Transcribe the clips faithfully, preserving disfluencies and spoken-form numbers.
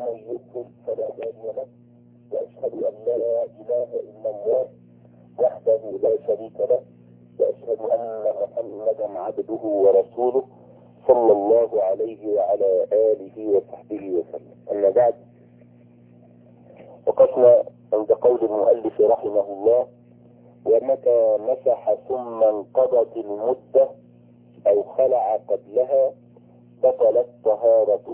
ومن يضلل فلا هادي له، واشهد ان لا اله الا الله وحده لا شريك له، واشهد ان محمدا عبده ورسوله صلى الله عليه وعلى اله وصحبه وسلم. اما بعد، وقفنا عند قول المؤلف رحمه الله: ومتى مسح ثم انقضت المدة او خلع قبلها بطلت طهارته.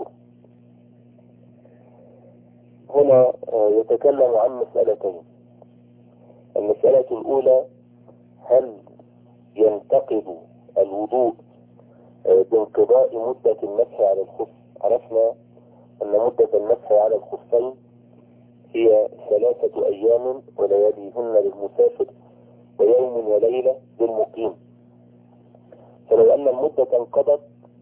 هنا يتكلم عن مسألتين. المسألة الأولى: هل ينتقض الوضوء بانقضاء مدة المسح على الخف؟ عرفنا أن مدة المسح على الخفين هي ثلاثة أيام ولياليهن للمسافر ويوم وليلة للمقيم. فلو أن المدة انقضت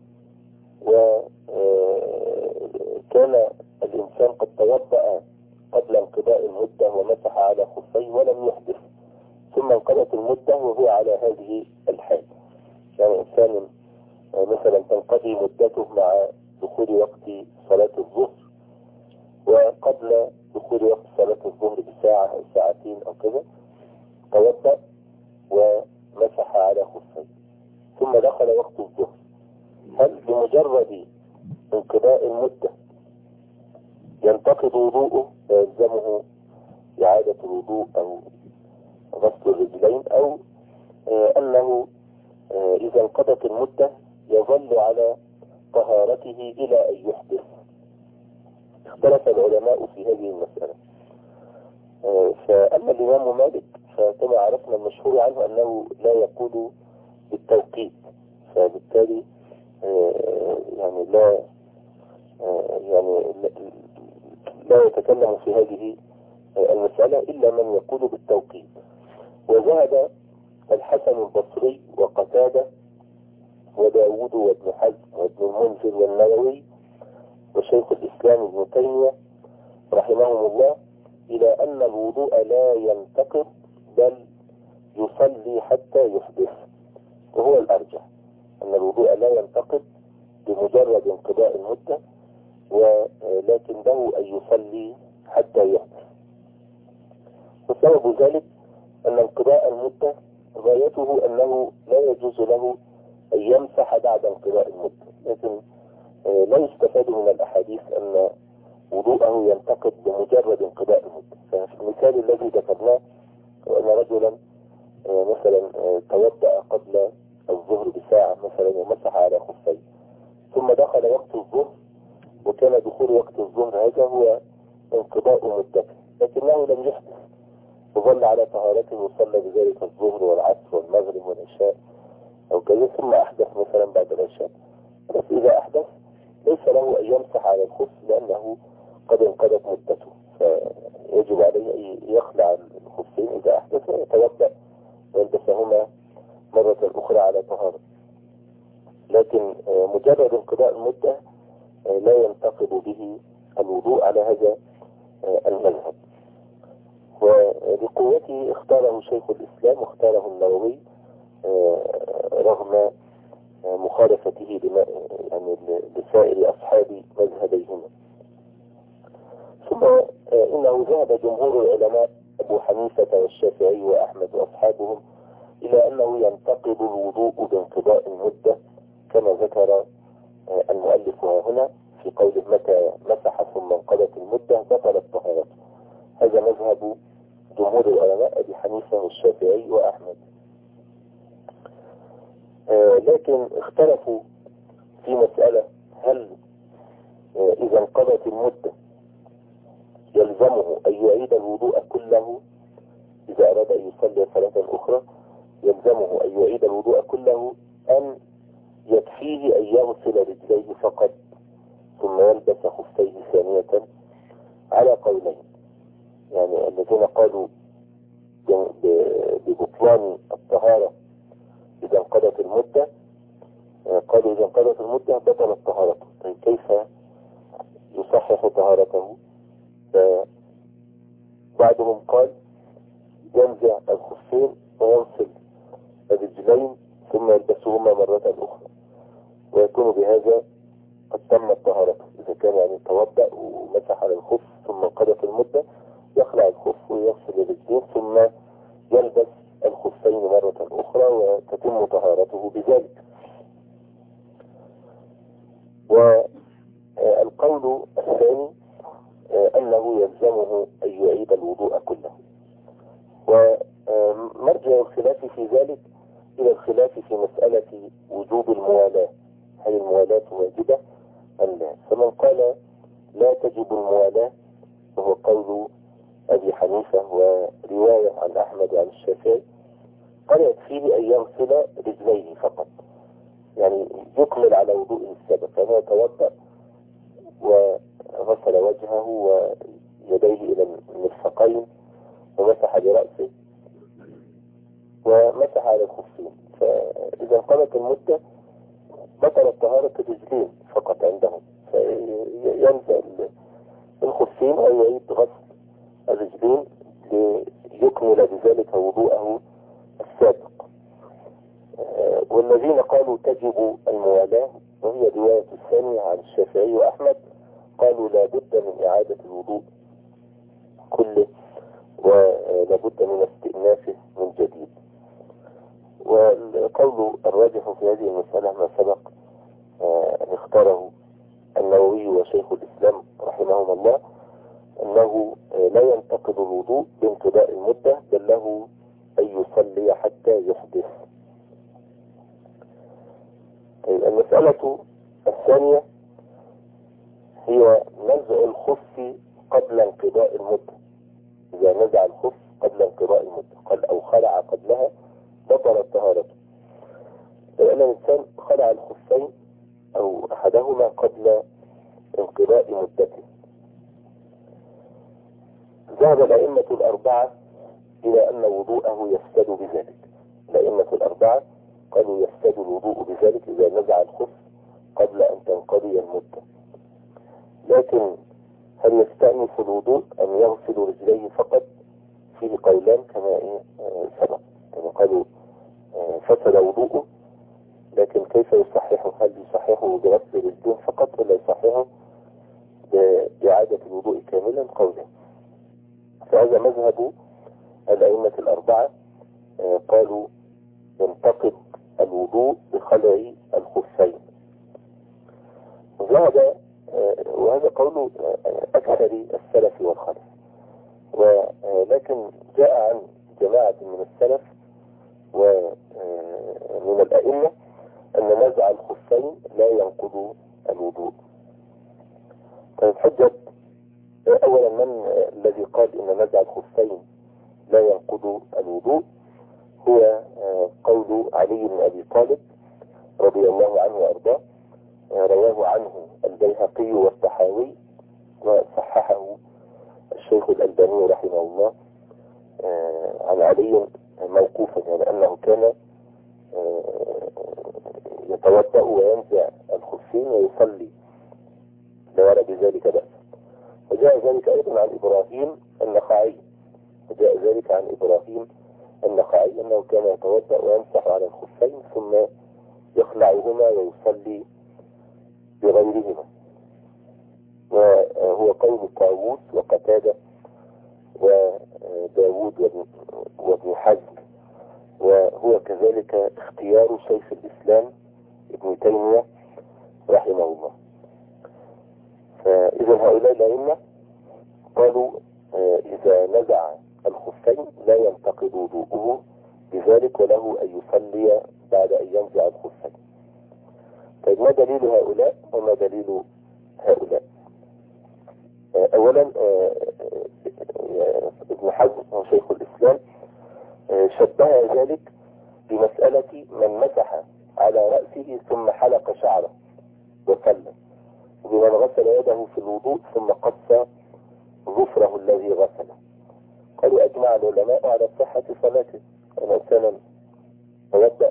وكان الإنسان قد توضأ قبل انقضاء المدة ومسح على خفيه ولم يحدث، ثم انقضت المدة وهو على هذه الحال، يعني إنسان مثلا تنقضي مدته مع دخول وقت صلاة الظهر، وقبل دخول وقت صلاة الظهر بساعة أو ساعتين أو كذا توضأ ومسح على خفيه، ثم دخل وقت الظهر، هل بمجرد انقضاء المدة ينتقض وضوءه ويلزمه إعادة الوضوء أو غسل الرجلين، أو آه أنه آه إذا انقضت المدة يظل على طهارته إلى أن يحدث؟ اختلف العلماء في هذه المسألة. آه فأما الإمام مالك فكما عرفنا المشهور عنه أنه لا يقول بالتوقيت، فبالتالي آه يعني لا آه يعني لا يتكلم في هذه المسألة إلا من يقول بالتوقيت. وذهب الحسن البصري وقتادة وداود وابن حزم وابن المنذر والنووي وشيخ الإسلام ابن تيمية رحمهم الله إلى أن الوضوء لا ينتقض بل يصلي حتى يحدث، وهو الأرجح أن الوضوء لا ينتقض بمجرد انقضاء المدة، ولكن له أن يصلي حتى يحدث. وسبب ذلك أن انقضاء المدة غايته أنه لا يجوز له أن يمسح بعد انقضاء المدة، لكن لا يستفاد من الأحاديث أن وضوءه ينتقض بمجرد انقضاء المدة. ففي المثال الذي ذكرناه وأن رجلا مثلا توضأ قبل الظهر بساعة مثلا ومسح على خفيه، ثم دخل وقت الظهر وكان دخول وقت الظهر هذا هو انقضاء مدته، لكنه لم يحدث وظل على طهارته وصلى بذلك الظهر والعصر والمغرب والعشاء أو كذا، ثم أحدث مثلا بعد العشاء. بس إذا أحدث ليس له أن يمسح على الخف لأنه قد انقضت مدته، فيجب عليه أن يخلع الخفين إذا أحدث ويتوضأ ويلبسهما مرة أخرى على طهارة. لكن مجرد انقضاء المدة لا ينتقض به الوضوء على هذا المذهب، ولقوته اختاره شيخ الإسلام واختاره النووي رغم مخالفته يعني لسائر أصحاب مذهبيهما. ثم إنه ذهب جمهور العلماء أبو حنيفة والشافعي وأحمد وأصحابهم إلى أنه ينتقض الوضوء بانقضاء المدة كما ذكر المؤلف هنا في قوله: متى مسح ثم انقضت المدة بطلت طهارته. هذا مذهب جمهور العلماء أبي حنيفة والشافعي وأحمد. آه لكن اختلفوا في مسألة: هل آه إذا انقضت المدة يلزمه أن يعيد الوضوء كله؟ إذا أراد أن يصلي صلاة أخرى يلزمه أن يعيد الوضوء كله، أم يكفيه أن يغسل رجليه فقط ثم يلبس خفيه ثانية؟ على قولين، يعني الذين قالوا ببطلان الطهارة إذا انقضت المدة قالوا إذا انقضت المدة بطلت طهارته. طيب كيف يصحح طهارته؟ بعضهم قال ينزع الخفين ويغسل الرجلين ثم يلبسهما مرة أخرى ويكون بهذا قد تمت طهارته، إذا كان يعني توضأ ومسح على الثاني أنه يلزمه أن يعيد الوضوء كله. ومرجع الخلاف في ذلك إلى الخلاف في مسألة وجوب الموالاة، هل الموالاة واجبة أم لا؟ فمن قال لا تجب الموالاة وهو قول أبي حنيفة ورواية عن أحمد وعن الشافعي، قال يكفيه أن يغسل رجليه فقط، يعني يكمل على وضوءه السابق، فهو يتوضأ وغسل وجهه ويديه إلى المرفقين ومسح برأسه ومسح على الخفين. فإذا انقضت المدة بطلت طهارة الرجلين فقط عندهم، فينزل الخفين أو يعيد غسل الرجلين ليكمل بذلك وضوءه السابق. والذين قالوا تجب الموالاة وهي رواية الثانية عن الشافعي وأحمد، قالوا لا بد من إعادة الوضوء كله ولا بد من استئنافه من جديد. والقول الراجح في هذه المسألة ما سبق أن اختاره النووي وشيخ الإسلام رحمهم الله، أنه لا ينتقض الوضوء بانقضاء المدة، بل له أن يصلي حتى يحدث. المسألة الثانية هي نزع الخف قبل انقضاء المدة. إذا نزع الخف قبل انقضاء المدة قال أو خلع قبلها بطلت طهارته. لأن الإنسان خلع الخفين أو أحدهما قبل انقضاء مدته. ذهب الأئمة الأربعة إلى أن وضوءه يفسد بذلك. الأئمة الأربعة قالوا يفسد الوضوء بذلك إذا نزع الخف قبل أن تنقضي المدة. لكن هل يستأنف الوضوء أم يغسل رجليه فقط؟ فيه قولان كما إيه سبق، كما قالوا فسد وضوءه، لكن كيف يصححه؟ هل يصححه بغسل رجلين فقط ولا يصححه بإعادة الوضوء كاملا؟ قولان. فهذا مذهب الأئمة الأربعة، قالوا ينتقض الوضوء بخلع الخفين. ذهب وهذا قول أكثر السلف والخلف، ولكن جاء عن جماعة من السلف ومن الأئمة أن نزع الخفين لا ينقض الوضوء. طيب حجة أولا من الذي قال إن نزع الخفين لا ينقض الوضوء؟ هو قول علي بن أبي طالب رضي الله عنه وأرضاه، رواه عنه البيهقي والطحاوي وصححه الشيخ الألباني رحمه الله عن علي موقوفا، يعني أنه كان يتوضأ وينزع الخفين ويصلي لا يرى بذلك بأس. وجاء ذلك أيضا عن إبراهيم النخعي، وجاء ذلك عن إبراهيم النخعي أنه كان يتوضأ ويمسح على الخفين ثم يخلعهما ويصلي بغيرهما. وهو قول طاووس وقتادة وداود وابن حزم، وهو كذلك اختيار شيخ الإسلام ابن تيمية رحمه الله. فإذا هؤلاء الأئمة قالوا إذا نزع الخفين لا ينتقض وضوءه بذلك وله أن يصلي بعد أن ينزع الخفين. طيب ما دليل هؤلاء وما دليل هؤلاء؟ أولا ابن حزم وشيخ الإسلام شبه ذلك بمسألة من مسح على رأسه ثم حلق شعره وصلى، وبمن غسل يده في الوضوء ثم قص ظفره الذي غسله. قالوا أجمع العلماء على صحة صلاته. أن إنسانا توضأ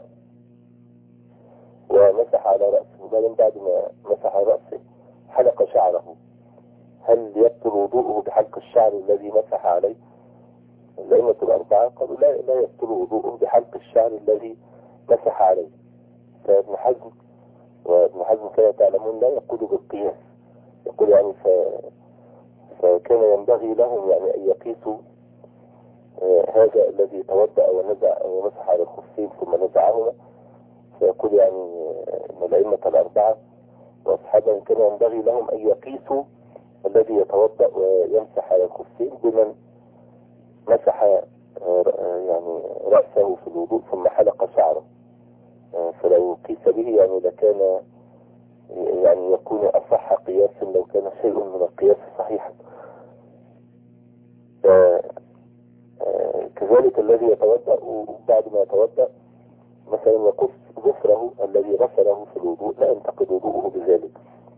ومسح على رأسه وبعدين بعد ما مسح رأسه حلق شعره، هل يبطل وضوءه بحلق الشعر الذي مسح عليه؟ الأئمة الأربعة قالوا لا لا يبطل وضوءه بحلق الشعر الذي مسح عليه. فابن حزم وابن حزم كما تعلمون لا يقول بالقياس، يقول يعني ف... فكان ينبغي لهم يعني أن يقيسوا آه هذا الذي توضأ ونزع ومسح على الخفين ثم نزعهما، فيقول يعني آه ان الأئمة الأربعة وأصحابهم كان ينبغي لهم أن يقيسوا الذي يتوضأ ويمسح على الخفين بمن مسح يعني رأسه في الوضوء ثم حلق شعره، فلو قيس به يعني لكان يعني يكون أصح قياسا لو كان شيء من القياس صحيحا. كذلك الذي يتوضأ وبعد ما يتوضأ مثلا يقص ظفره الذي غسله في الوضوء لا ينتقد وضوءه بذلك.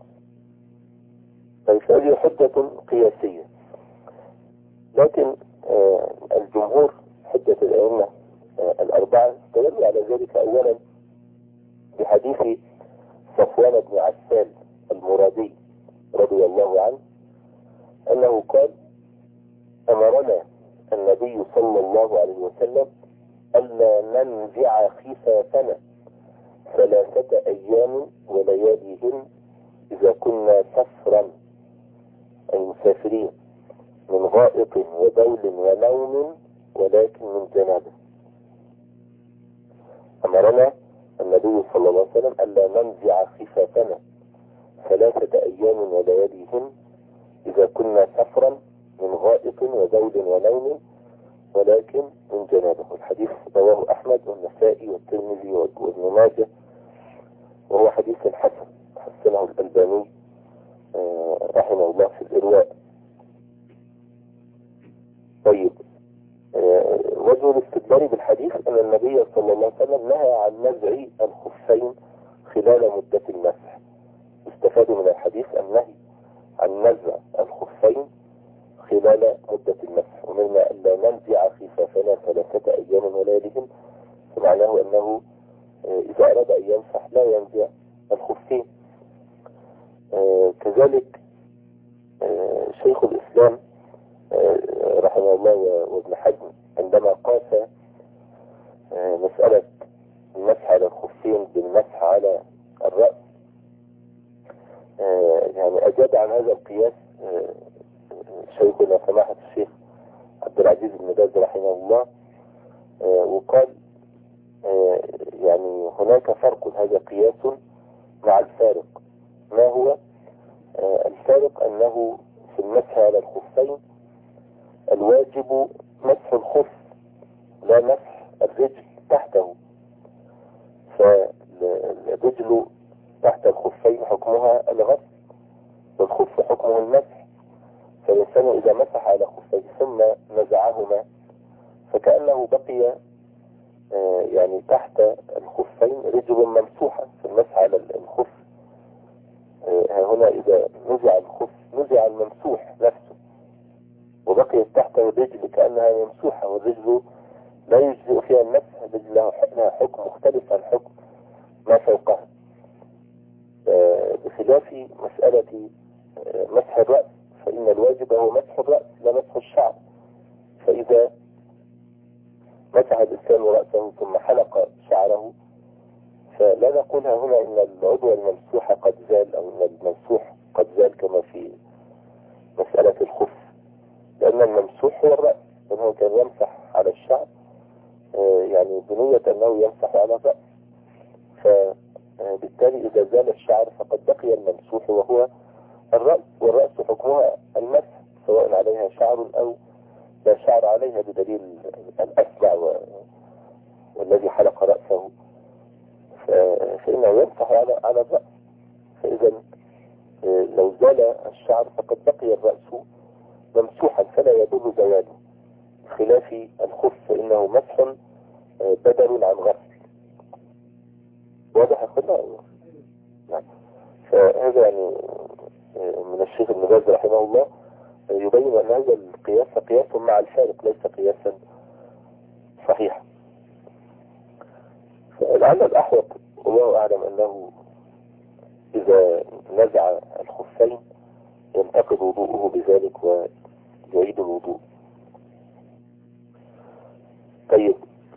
فهذه حجة قياسية، لكن الجمهور حجة الأئمة الأربعة استدلوا على ذلك أولا بحديث صفوان بن عسال المرادي رضي الله عنه أنه قال: أمرنا النبي صلى الله عليه وسلم ألا ننزع خفافنا ثلاثة أيام ولياليهن إذا كنا سفرا، أي مسافرين، من غائط وبول ونوم ولكن من جنابه. أمرنا النبي صلى الله عليه وسلم ألا ننزع خفافنا ثلاثة أيام ولياليهن إذا كنا سفرا من غائط وبول ونوم ولكن من جنابه. الحديث رواه أحمد والنسائي والترمذي وابن ماجه، وهو حديث حسن حسنه الألباني رحمه الله في الإرواء. طيب، وجه الاستدلال بالحديث أن النبي صلى الله عليه وسلم نهى عن نزع الخفين خلال مدة المسح. استفادوا من الحديث النهي عن نزع الخفين خلال مدة المسح، ومنها أن لا ننزع خفافنا ثلاثة أيام ولياليهن، فمعناه أنه إذا أراد أن يمسح لا ينزع الخفين. كذلك شيخ الإسلام رحمه الله وابن حزم عندما قاس مسألة المسح على الخفين بالمسح على الرأس يعني أجاب عن هذا القياس شيخنا سماحة الشيخ عبد العزيز بن باز رحمه الله، وقال يعني هناك فرق، هذا قياس مع الفارق. ما هو الفارق؟ أنه في المسح على الخفين الواجب مسح الخف لا مسح الرجل تحته، فالرجل تحت الخفين حكمها الغسل والخف حكمه المسح. فالإنسان إذا مسح على خفيه ثم نزعهما فكأنه بقي يعني تحت الخفين رجل ممسوحة في المسح على الخف. هنا إذا نزع الخف نزع الممسوح نفسه وبقيت تحته الرجل كأنها ممسوحة، والرجل لا يجزئ فيها المسح، الرجل لها حكم مختلف عن حكم ما فوقها، بخلاف مسألة مسح الرأس، فإن الواجب هو مسح الرأس لا مسح الشعر. فإذا مسح الإنسان رأسه ثم حلق شعره فلا نقول هنا إن العضو الممسوح قد زال أو إن الممسوح قد زال كما في مسألة الخف، لأن الممسوح هو الرأس، لأنه كان يمسح على الشعر يعني بنية أنه يمسح على الرأس، فبالتالي إذا زال الشعر فقد بقي الممسوح وهو الرأس، والرأس حكمها المسح سواء عليها شعر أو لا شعر عليها، بدليل الأسبع والذي حلق رأسه فإنه يمسح على على الرأس. فإذا لو زال الشعر فقد بقي الرأس ممسوحا فلا يضر زواله، بخلاف الخف فإنه مسح بدل عن غسل. واضح يا اخوانا؟ نعم. فهذا يعني من الشيخ ابن باز رحمه الله يبين أن هذا القياس قياس مع الفارق ليس قياسا صحيحا. فلعل الأحوط والله أعلم أنه إذا نزع الخفين ينتقض وضوءه بذلك ويعيد الوضوء. طيب،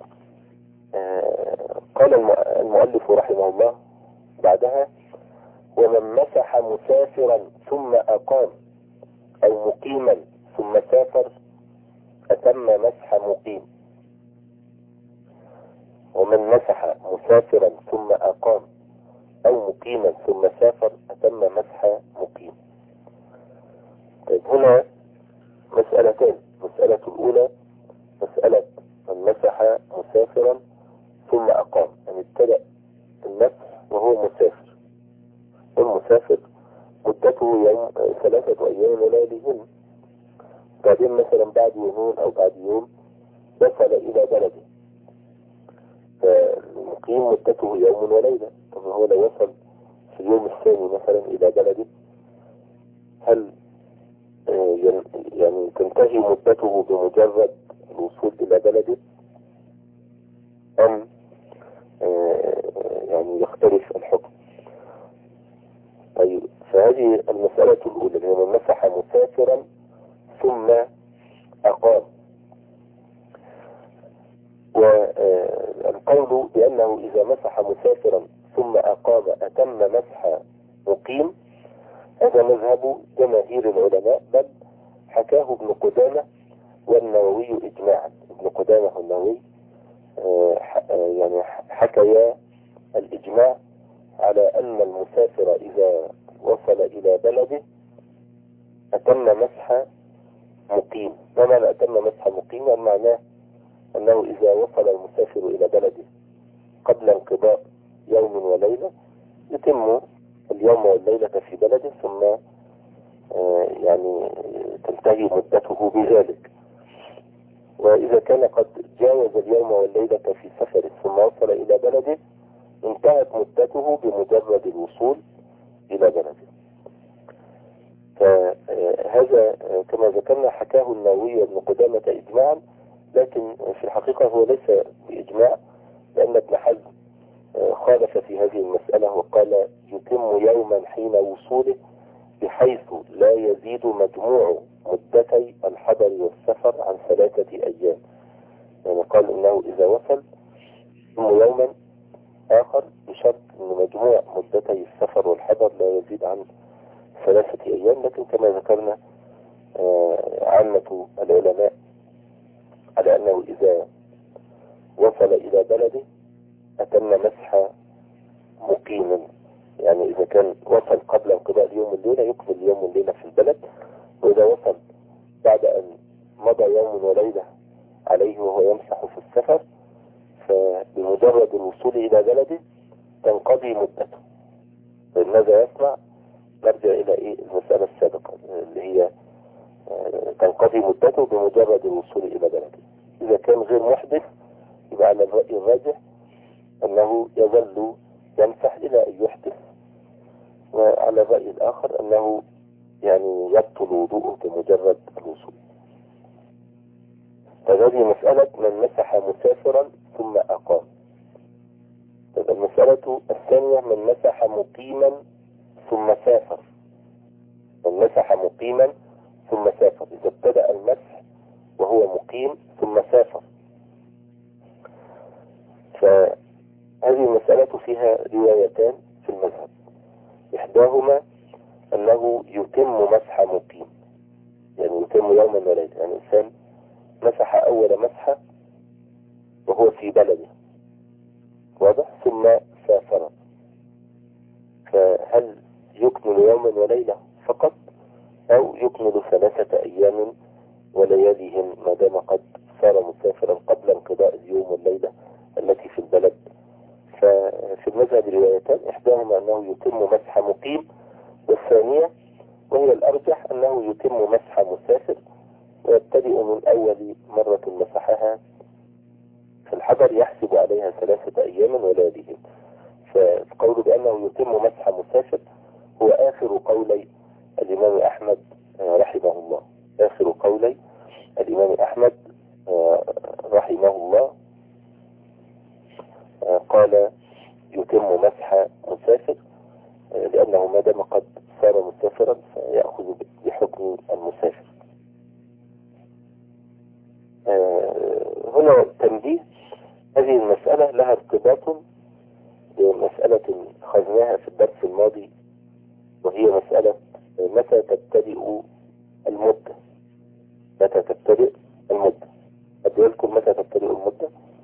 آه قال المؤلف رحمه الله بعدها: ومن مسح مسافرا ثم أقام أو مقيما ثم سافر أتم مسح مقيم. ومن مسح مسافرا ثم أقام أو مقيما ثم سافر أتم مسح مقيم. طيب هنا مسألتين. المسألة الأولى مسألة من مسح مسافرا ثم أقام، يعني ابتدأ المسح وهو مسافر، والمسافر مدته يوم ثلاثة أيام ولياليهن، بعدين مثلا بعد يومين أو بعد يوم وصل إلى بلده، فالمقيم مدته يوم وليلة. طب هو لو وصل في اليوم الثاني مثلا إلى بلده، هل يعني تنتهي مدته بمجرد الوصول إلى بلده أم يعني يختلف الحكم؟ طيب فهذه المسألة الأولى اللي هي من مسح مسافرا ثم أقام. والقول بأنه إذا مسح مسافرا ثم أقام أتم مسح مقيم، هذا مذهب جماهير العلماء، بل حكاه ابن قدامة والنووي إجماعا. ابن قدامة والنووي يعني حكيا الإجماع على أن المسافر إذا وصل إلى بلده أتم مسح مقيم. ما معنى أتم مسح مقيم؟ يعني معناه أنه إذا وصل المسافر إلى بلده قبل انقضاء يوم وليلة يتم اليوم والليلة في بلده، ثم يعني تنتهي مدته بذلك. وإذا كان قد جاوز اليوم والليلة في سفر ثم وصل إلى بلده انتهت مدته بمجرد الوصول إلى بلده. فهذا كما ذكرنا حكاه النووي وابن قدامة إجماعا، لكن في الحقيقة هو ليس بإجماع، لأن ابن حزم خالف في هذه المسألة وقال يتم يوما حين وصوله بحيث لا يزيد مجموع مدتي الحضر والسفر عن ثلاثة أيام. يعني قال إنه إذا وصل يتم يوما آخر بشرط أن مجموع مدتي السفر والحضر لا يزيد عن ثلاثة أيام. لكن كما ذكرنا عامة العلماء على أنه إذا وصل إلى بلده أتم مسح مقيما، يعني إذا كان وصل قبل انقضاء اليوم والليلة يقضي اليوم والليلة في البلد، وإذا وصل بعد أن مضى يوم وليلة عليه وهو يمسح في السفر فبمجرد الوصول إلى بلده تنقضي مدته. ماذا يصنع؟ نرجع إلى إيه المسألة السابقة اللي هي تنقضي مدته بمجرد الوصول إلى بلده. إذا كان غير محدث يبقى على الرأي الراجح أنه يظل يمسح إلى أن يحدث، وعلى الرأي الآخر أنه يعني يبطل وضوءه بمجرد الوصول. فهذه مسألة من مسح مسافرا ثم أقام. المسألة الثانية من مسح مقيما ثم سافر. من مسح مقيما ثم سافر، إذا ابتدأ المسح وهو مقيم ثم سافر. فهذه المسألة فيها روايتان في المذهب، إحداهما أنه يتم مسح مقيم، يعني يتم يوما وليلة، يعني إنسان مسح أول مسحة وهو في بلده واضح ثم سافر، فهل يكمل يوما وليلة فقط أو يكمل ثلاثة أيام ولياليهم ما دام قد صار مسافرا قبل انقضاء اليوم والليلة التي في البلد؟ ففي المذهب روايتان، إحداهما أنه يتم مسح مقيم، والثانية وهي الأرجح أنه يتم مسح مسافر ويبتدئ من أول مرة مسحها في الحضر يحسب عليها ثلاثة أيام ولياليهم. فالقول بأنه يتم مسح مسافر هو آخر قولي الإمام أحمد رحمه الله، آخر قولي الإمام أحمد رحمه الله قال يتم مسح مسافر، لأنه ما دام قد صار مسافرا فيأخذ بحكم المسافر. هنا تنبيه، هذه المسألة لها ارتباط بمسألة خذناها في الدرس الماضي، وهي مسألة متى تبتدئ المدة. متى تبتدئ المدة؟ أدي لكم متى تبتدئ المدة؟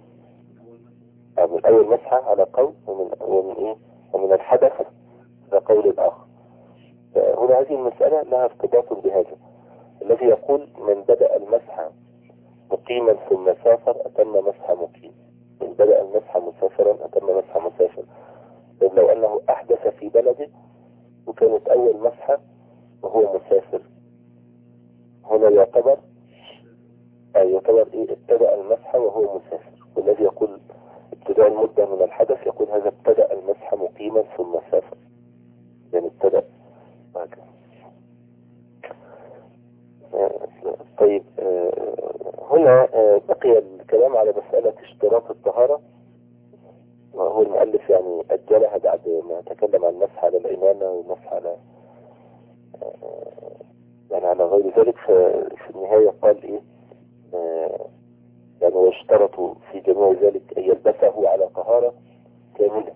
من أول مسحة على قول، ومن, ومن إيه؟ ومن الحدث على قول الآخر. هنا هذه المسألة لها ارتباط بهذا، والذي يقول من بدأ المسح مقيما ثم سافر أتم مسح مقيم، من بدأ المسح مسافرا أتم مسح مسافر. لو أنه أحدث في بلده وكانت أول مسحة وهو مسافر، هنا يعتبر يعتبر إيه؟ ابتدأ المسح وهو مسافر. والذي يقول ابتداء المدة من الحدث يقول هذا ابتدأ المسح مقيما ثم سافر، يعني ابتدأ هكذا. طيب هنا بقي الكلام على مسألة اشتراط الطهارة، وهو المؤلف يعني أجلها بعد ما تكلم عن المسح على العمامة والمسح على يعني على غير ذلك. في النهاية قال إيه يعني واشترطوا في جميع ذلك أن يلبسه على طهارة كاملة.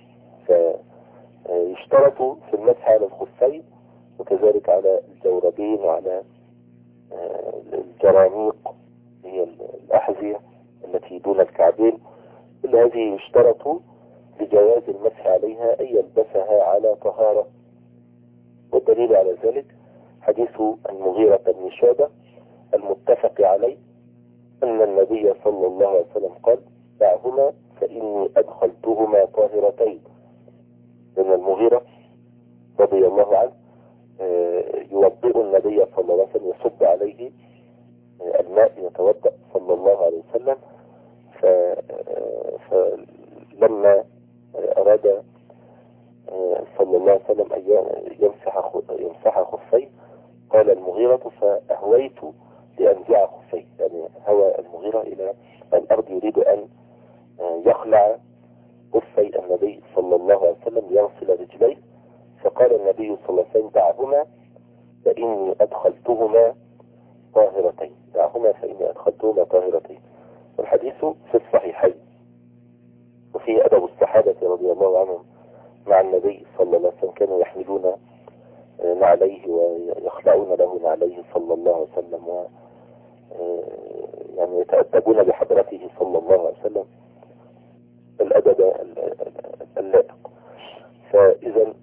فيشترطوا في المسح على الخفين وكذلك على الجوربين وعلى الجرانيق هي الأحذية التي دون الكعبين، كل هذه يشترط لجواز المسح عليها أن يلبسها على طهارة. والدليل على ذلك حديث المغيرة بن شعبة المتفق عليه أن النبي صلى الله عليه وسلم قال دعهما فإني أدخلتهما طاهرتين. لأن المغيرة رضي الله عنه يوضئ النبي صلى الله عليه وسلم، يصب عليه الماء يتوضأ صلى الله عليه وسلم. فلما أراد صلى الله عليه وسلم أن يمسح يمسح خفيه قال المغيرة فأهويت لأنزع خفيه، يعني هوى المغيرة إلى الأرض يريد أن يخلع خفي النبي صلى الله عليه وسلم يغسل رجليه. فقال النبي صلى الله عليه وسلم دعهما فإني أدخلتهما طاهرتين، دعهما فإني أدخلتهما طاهرتين. والحديث في الصحيحين. وفيه أدب الصحابة رضي الله عنهم مع النبي صلى الله عليه وسلم، كانوا يحملون نعليه ويخلعون له نعليه صلى الله عليه وسلم، و يعني يتأدبون بحضرته صلى الله عليه وسلم الأدب اللائق. فإذا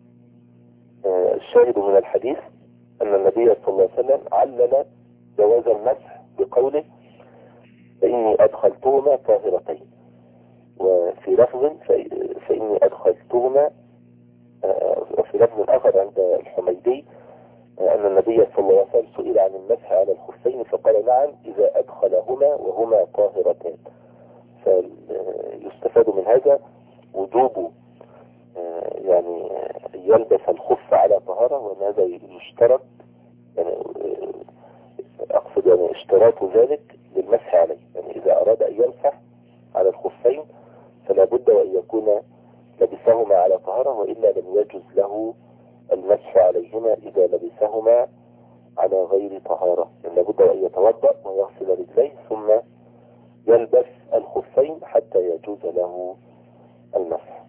الشاهد من الحديث أن النبي صلى الله عليه وسلم علل جواز المسح بقوله فإني أدخلتهما طاهرتين، وفي لفظ فإني أدخلتهما، وفي لفظ آخر عند الحميدي أن النبي صلى الله عليه وسلم سئل عن المسح على الخفين فقال نعم إذا أدخلهما وهما طاهرتان. فيستفاد من هذا وجوب يعني يلبس الخف على طهارة، وأن هذا يشترط، يعني أقصد يعني اشتراط ذلك للمسح عليه. يعني إذا أراد أن يمسح على الخفين فلا بد وأن يكون لبسهما على طهارة، وإلا لم يجوز له المسح عليهما إذا لبسهما على غير طهارة. يعني لابد أن يتوضأ ويغسل رجليه ثم يلبس الخفين حتى يجوز له المسح.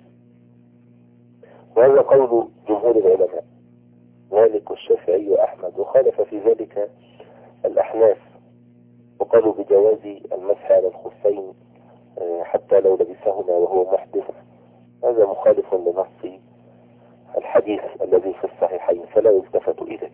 وهذا قول جمهور العلماء مالك والشافعي وأحمد، وخالف في ذلك الأحناف وقالوا بجواز المسح على الخفين حتى لو لبسهما وهو محدث. هذا مخالف لنص الحديث الذي في الصحيحين فلا يلتفت إليه.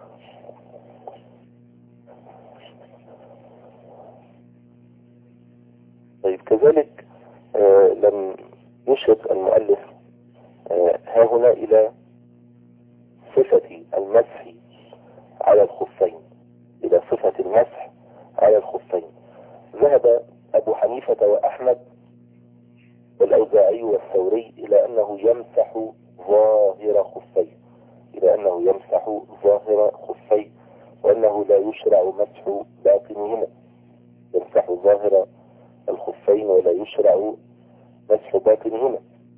طيب كذلك آه لم يشر المؤلف آه ها هنا إلى صفة المسح على الخفين، إلى صفة المسح على الخفين. ذهب أبو حنيفة وأحمد والأوزاعي والثوري إلى أنه يمسح ظاهر خفيه، إلى أنه يمسح ظاهر خفيه، وأنه لا يشرع مسح باطنهما، يمسح ظاهر الخفين ولا يشرع مسح باطنهما.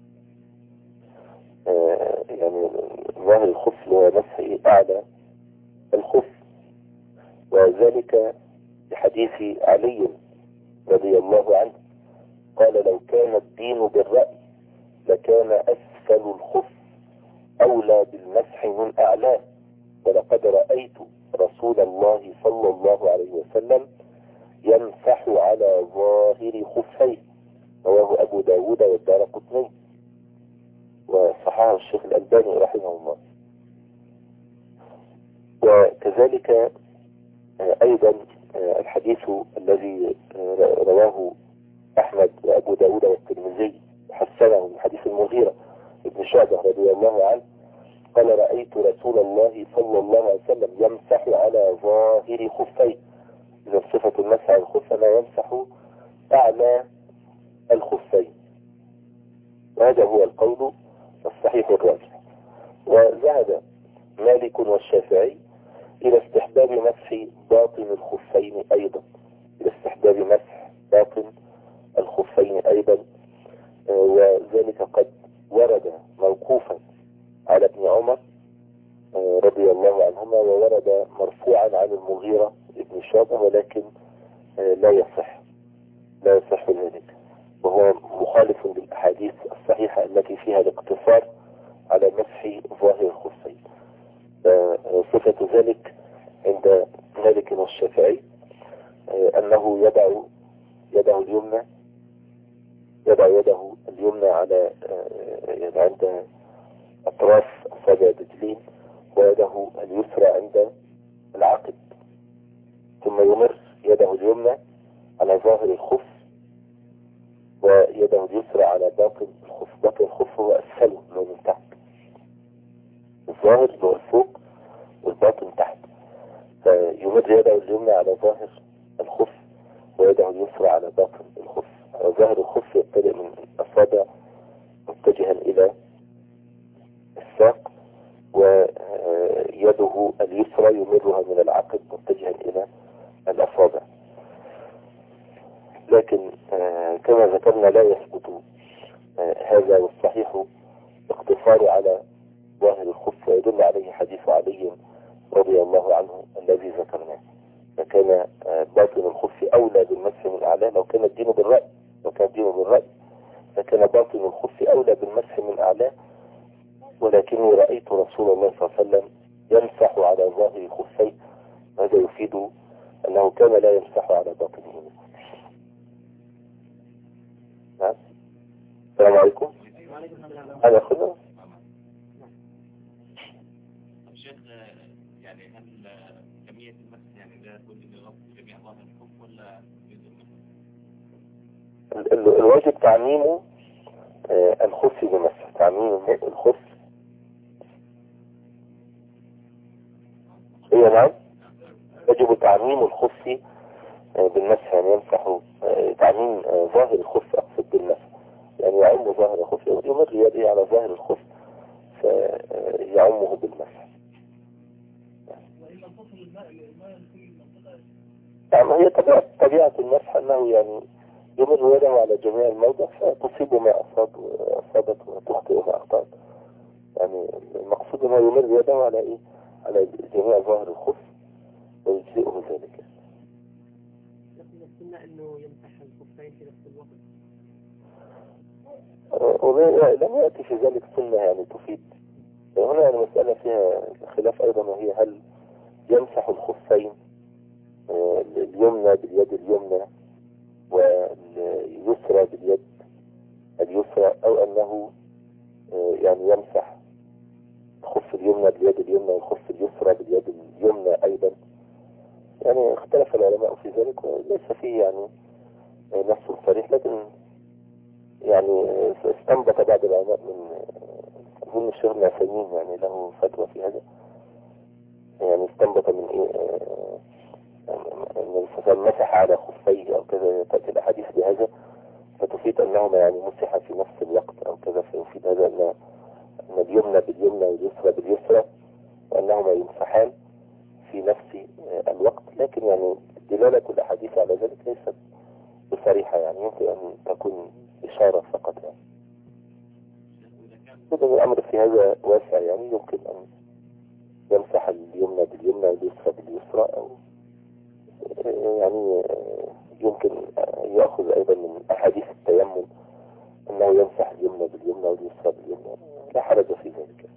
آه يعني ظاهر الخف هو مسح أعلى الخف، وذلك بحديث علي رضي الله عنه قال لو كان الدين بالرأي لكان أسفل الخف أولى بالمسح من أعلاه، ولقد رأيت رسول الله صلى الله عليه وسلم يمسح على ظاهر خفيه، رواه أبو داود والدارقطني وصححه الشيخ الألباني رحمه الله. وكذلك أيضا الحديث الذي رواه أحمد وأبو داود والترمذي حسنه من حديث المغيرة ابن شعبة رضي الله عنه قال رأيت رسول الله صلى الله عليه وسلم يمسح على ظاهر خفيه. إذا صفة المسح على الخف ما يمسح أعلى الخفين، وهذا هو القول الصحيح الراجح. وذهب مالك والشافعي إلى استحباب مسح باطن الخفين أيضا، إلى استحباب مسح باطن الخفين أيضا، وذلك قد ورد موقوفا على ابن عمر رضي الله عنهما، وورد مرفوعا عن المغيرة ابن شعبة، ولكن لا يصح لا يصح ذلك، وهو مخالف للأحاديث الصحيحة التي فيها الاقتصار على مسح ظاهر الخفين. صفة ذلك عند مالك والشافعي أنه يضع يده اليمنى يضع يده اليمنى على عند أطراف أصابع الرجلين، ويده اليسرى عند العقد، ثم يمر يده اليمنى على ظاهر الخف ويده اليسرى على باطن الخف. باطن الخف هو أسفله اللي هو من تحت، الظاهر اللي هو فوق والباطن تحت، فيمر يده اليمنى على ظاهر الخف ويده اليسرى على باطن الخف. ظاهر الخف يبتدئ من الأصابع متجها إلى الساق، ويده اليسرى يمرها من العقد متجها إلى الأصابع. لكن كما ذكرنا لا يثبت هذا، والصحيح اقتصار على ظاهر الخف، ويدل عليه حديث علي رضي الله عنه الذي ذكرناه، فكان باطن الخف أولى بالمسح من أعلاه. لو كان الدين بالرأي لو كان الدين بالرأي فكان باطن الخف أولى بالمسح من أعلاه، ولكني رأيت رسول الله صلى الله عليه وسلم يمسح على ظاهر خفيه، هذا يفيد أنه كان لا يمسح على باطنه. نعم. السلام عليكم. هذا خذ الشيخ، يعني هل كمية المسح يعني لا تكون لغطي جميع ظاهر الخف ولا جزء منه؟ الواجب تعميم الخف بمسح، تعميم الخف. هي نعم، يجب تعميم الخف بالمسح، يعني يمسح تعميم ظاهر الخف، أقصد بالمسح يعني يعم ظاهر الخف، يمر يده على ظاهر الخف فيعمه بالمسح. يعني هي طبيعة طبيعة المسح أنه يعني يمر يده على جميع الموضع فتصيب ما أصاب أصابت وتخطئ ما أخطأت. يعني المقصود أنه يمر يده على إيه؟ على جميع ظاهر الخف ويجزئه ذلك. لكن السنة أنه يمسح الخفين في نفس الوقت. لم يأتي في ذلك سنة يعني تفيد. هنا يعني مسألة فيها خلاف أيضا، وهي هل يمسح الخفين اليمنى باليد اليمنى واليسرى باليد اليسرى، أو أنه يعني يمسح الخف اليمنى باليد اليمنى والخف اليسرى باليد اليمنى أيضا. يعني اختلف العلماء في ذلك، وليس فيه يعني نص صريح، لكن يعني استنبط بعض العلماء من أظن الشيخ ابن عثيمين يعني له فتوى في هذا، يعني استنبط من إيه أن الإنسان مسح على خفيه أو كذا، تأتي الأحاديث بهذا فتفيد أنهما يعني مسح في نفس الوقت أو كذا، فيفيد هذا أن أن اليمنى باليمنى واليسرى باليسرى وأنهما يمسحان في نفس الوقت. لكن يعني دلالة الأحاديث على ذلك ليست بصريحة، يعني يمكن أن تكون إشارة فقط. يعني إذن الأمر في هذا واسع، يعني يمكن أن يمسح اليمنى باليمنى واليسرى باليسرى، أو يعني يمكن يأخذ أيضا من أحاديث التيمم أنه يمسح اليمنى باليمنى واليسرى باليمنى، لا حرج في ذلك.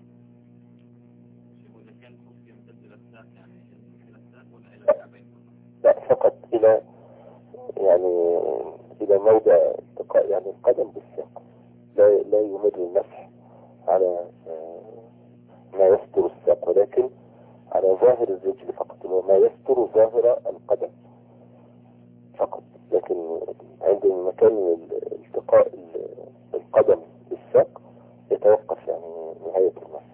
لا، فقط إلى يعني إلى موضع التقاء يعني القدم بالساق، لا لا يمر المسح على ما يستر الساق، ولكن على ظاهر الرجل فقط، وما يستر ظاهر القدم فقط. لكن عند مكان التقاء القدم بالساق يتوقف يعني نهاية المسح.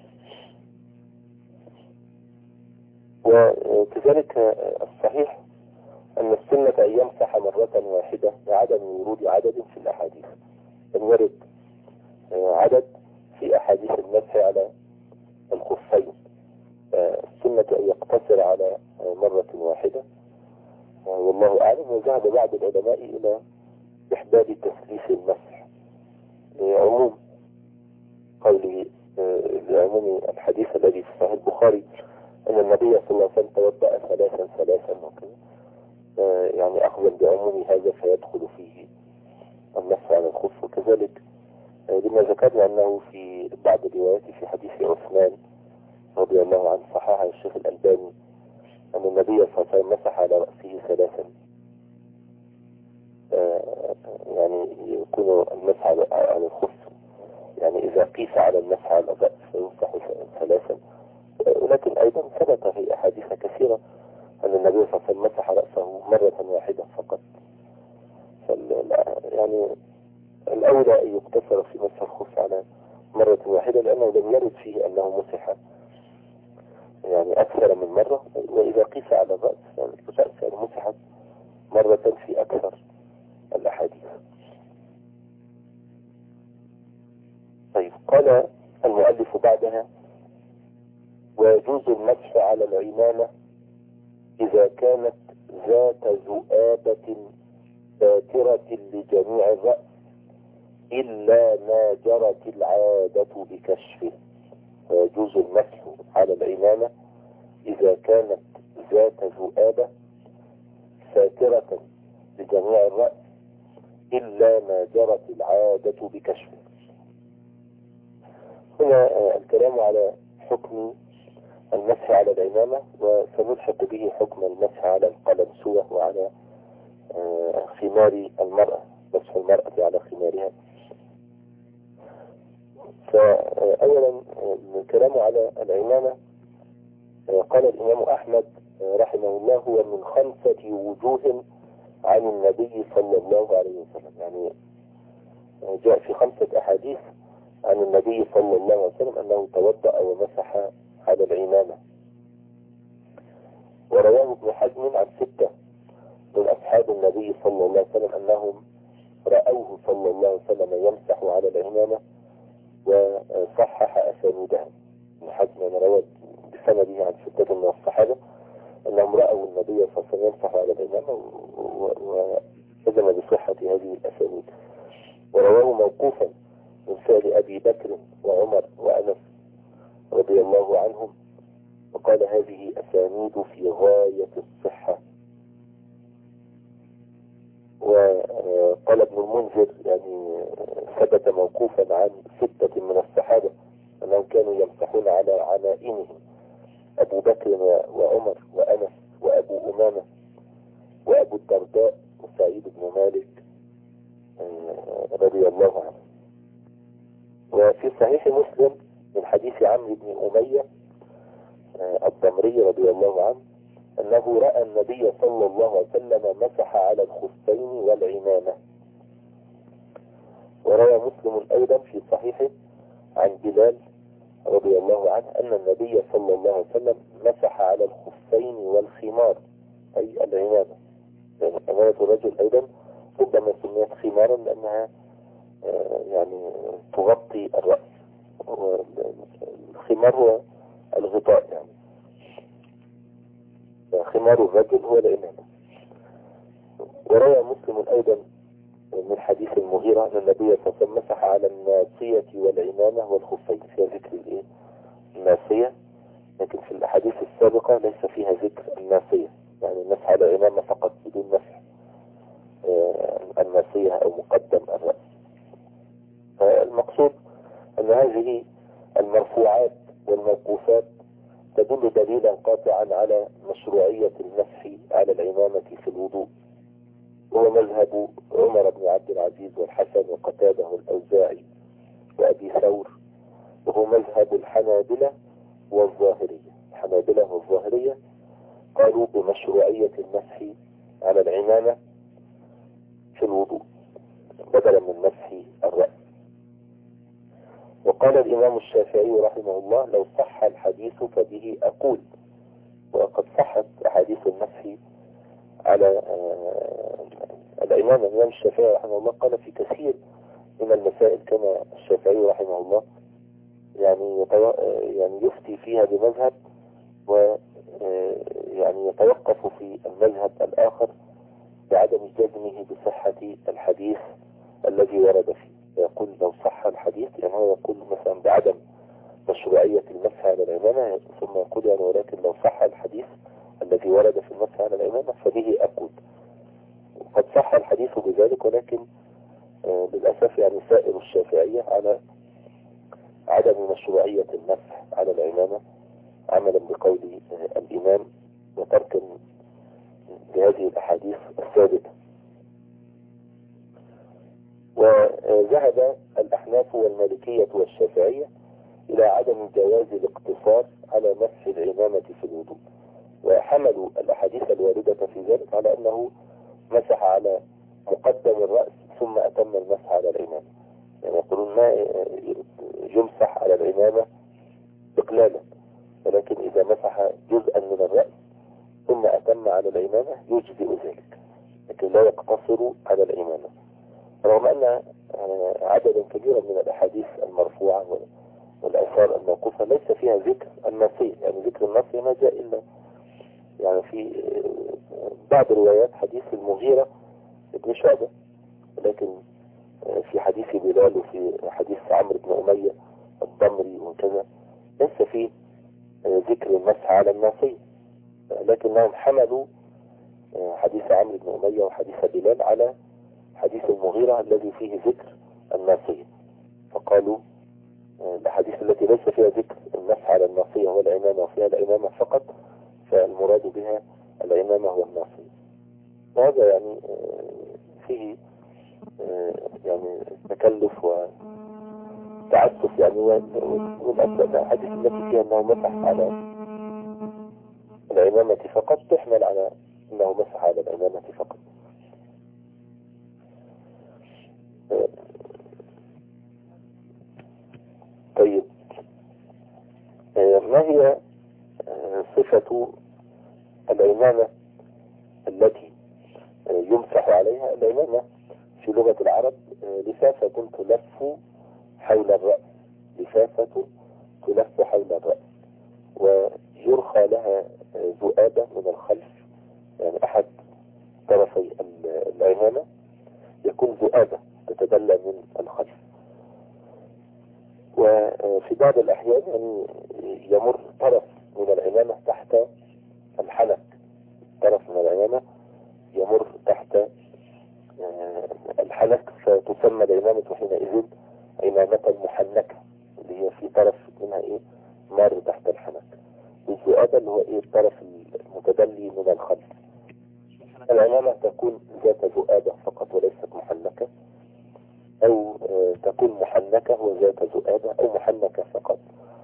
وكذلك الصحيح أن السنة أن يمسح مرة واحدة لعدم ورود عدد في الأحاديث. أن يرد عدد في أحاديث المسح على الخفين، السنة أن يقتصر على مرة واحدة والله أعلم. وذهب بعض العلماء إلى إحباب تثليث المسح لعموم قوله، لعموم الحديث الذي في صحيح البخاري أن النبي صلى الله عليه وسلم توضأ ثلاثا ثلاثا وكذا، يعني أخذا بعموم هذا فيدخل فيه المسح على الخف. وكذلك لما ذكرنا أنه في بعض الروايات في حديث عثمان رضي الله عنه صححه الشيخ الألباني أن النبي صلى الله عليه وسلم مسح على رأسه ثلاثا، يعني يكون المسح على الخف يعني إذا قيس على المسح على الرأس فيمسح ثلاثا. ولكن أيضا ثبت في أحاديث كثيرة أن النبي صلى الله عليه وسلم مسح رأسه مرة واحدة فقط. يعني الأولى أن يقتصر في مسح الخف على مرة واحدة، لأنه لم يرد فيه أنه مسح يعني أكثر من مرة. وإذا قيس على الرأس يعني الرأس يعني مسحت مرة في أكثر الأحاديث. طيب، قال المؤلف بعدها: ويجوز المسح على العمامة إذا كانت ذات ذؤابة ساترة لجميع الرأس إلا ما جرت العادة بكشفه. ويجوز المسح على العمامة إذا كانت ذات ذؤابة ساترة لجميع الرأس إلا ما جرت العادة بكشفه. هنا الكلام على حكم المسح على العمامة، وسنلحق به حكم المسح على القلنسوة وعلى خمار المرأة، مسح المرأة على خمارها. فأولا الكلام على العمامة قال الإمام أحمد رحمه الله هو من خمسة وجوه عن النبي صلى الله عليه وسلم، يعني جاء في خمسة أحاديث عن النبي صلى الله عليه وسلم أنه توضأ ومسح على العمامة. ورواه ابن حزم عن ستة من أصحاب النبي صلى الله عليه وسلم أنهم رأوه صلى الله عليه وسلم يمسح على العمامة، وصحح أسانيدها. ابن حزم روى بسنده عن ستة من الصحابة أنهم رأوا النبي صلى الله عليه وسلم يمسح على العمامة، وجزم بصحة هذه الأسانيد. ورواه موقوفا من فعل أبي بكر وعمر وأنس رضي الله عنهم، وقال هذه أسانيد في غاية الصحة. وقال ابن المنذر يعني ثبت موقوفا عن ستة من الصحابة أنهم كانوا يمسحون على عمائمهم: أبو بكر وعمر وأنس وأبو أمامة وأبو الدرداء وسعيد بن مالك رضي الله عنه. وفي صحيح مسلم من حديث عمرو بن أمية الضمري رضي الله عنه أنه رأى النبي صلى الله عليه وسلم مسح على الخفين والعمامة. وروى مسلم أيضا في صحيحه عن بلال رضي الله عنه أن النبي صلى الله عليه وسلم مسح على الخفين والخمار أي العمامة. يعني عمامة الرجل أيضا ربما سميت خمارا لأنها يعني تغطي الرأس، والخمار هو الغطاء، يعني خمار الرجل هو العمامة. وروى مسلم أيضا من حديث المغيرة أن النبي صلى الله عليه وسلم مسح على الناصية والعمامة والخفين. فيها ذكر الإيه؟ الناصية، لكن في الأحاديث السابقة ليس فيها ذكر الناصية، يعني المسح على العمامة فقط بدون مسح الناصية أو مقدم الرأس. فالمقصود أن هذه المرفوعات والموقوفات تدل دليلا قاطعا على مشروعية المسح على العمامة في الوضوء، وهو مذهب عمر بن عبد العزيز والحسن وقتادة والأوزاعي وأبي ثور، وهو مذهب الحنابلة والظاهرية. الحنابلة والظاهرية قالوا بمشروعية المسح على العمامة في الوضوء بدلا من مسح الرأس. وقال الإمام الشافعي رحمه الله لو صح الحديث فبه أقول. وقد صحت أحاديث المسح على الإمام الإمام الشافعي رحمه الله قال في كثير من المسائل كما الشافعي رحمه الله يعني يعني يفتي فيها بمذهب ويعني يتوقف في المذهب الآخر بعدم جزمه بصحة الحديث الذي ورد فيه. يقول لو صح الحديث يعني هو يقول مثلا بعدم مشروعية المسح على العمامة، ثم يقول يعني ولكن لو صح الحديث الذي ورد في المسح على العمامة فبه أقول. وقد صح الحديث بذلك، ولكن آه للأسف يعني سائر الشافعية على عدم مشروعية المسح على العمامة عملا بقول آه الإمام وتركا لهذه الأحاديث الثابتة. وذهب الأحناف والمالكية والشافعية إلى عدم جواز الاقتصار على مسح العمامة في الوضوء، وحملوا الأحاديث الواردة في ذلك على أنه مسح على مقدم الرأس ثم أتم المسح على العمامة. يعني يقولون ما يمسح على العمامة إقلالا، ولكن إذا مسح جزءا من الرأس ثم أتم على العمامة يجزئ ذلك، لكن لا يقتصر على العمامة. رغم أن عددا كبيرا من الأحاديث المرفوعة والآثار الموقوفة ليس فيها ذكر الناصية، يعني ذكر الناصية ما جاء إلا يعني في بعض روايات حديث المغيرة ابن شعبة، لكن في حديث بلال وفي حديث عمرو بن أمية الضمري وكذا ليس فيه ذكر المسح على الناصية، لكنهم حملوا حديث عمرو بن أمية وحديث بلال على حديث المغيرة الذي فيه ذكر الناصية، فقالوا الأحاديث التي ليس فيها ذكر المسح على الناصية والعمامة وفيها العمامة فقط فالمراد بها العمامة والناصية. وهذا يعني فيه يعني تكلف وتعسف، يعني من الأحاديث التي فيها أنه مسح على العمامة فقط تحمل على أنه مسح على العمامة فقط. طيب، ما هي صفة العمامة التي يمسح عليها؟ العمامة في لغة العرب لفافة تلف حول الرأس، لفافة تلف حول الرأس، ويرخى لها ذؤابة من الخلف، يعني أحد طرفي العمامة يكون ذؤابة تتدلى من الخلف. وفي بعض الأحيان يعني يمر طرف من العمامة تحت الحلق، طرف من العمامة يمر تحت الحلق فتسمى العمامة حينئذ عمامة محنكة، اللي هي في طرف منها ايه مر تحت الحلق، والذؤابة اللي هو ايه الطرف المتدلي من الخلف. العمامة تكون ذات ذؤابة فقط وليست محنكة، او تكون محنكة وذات ذؤابة، او محنكة فقط.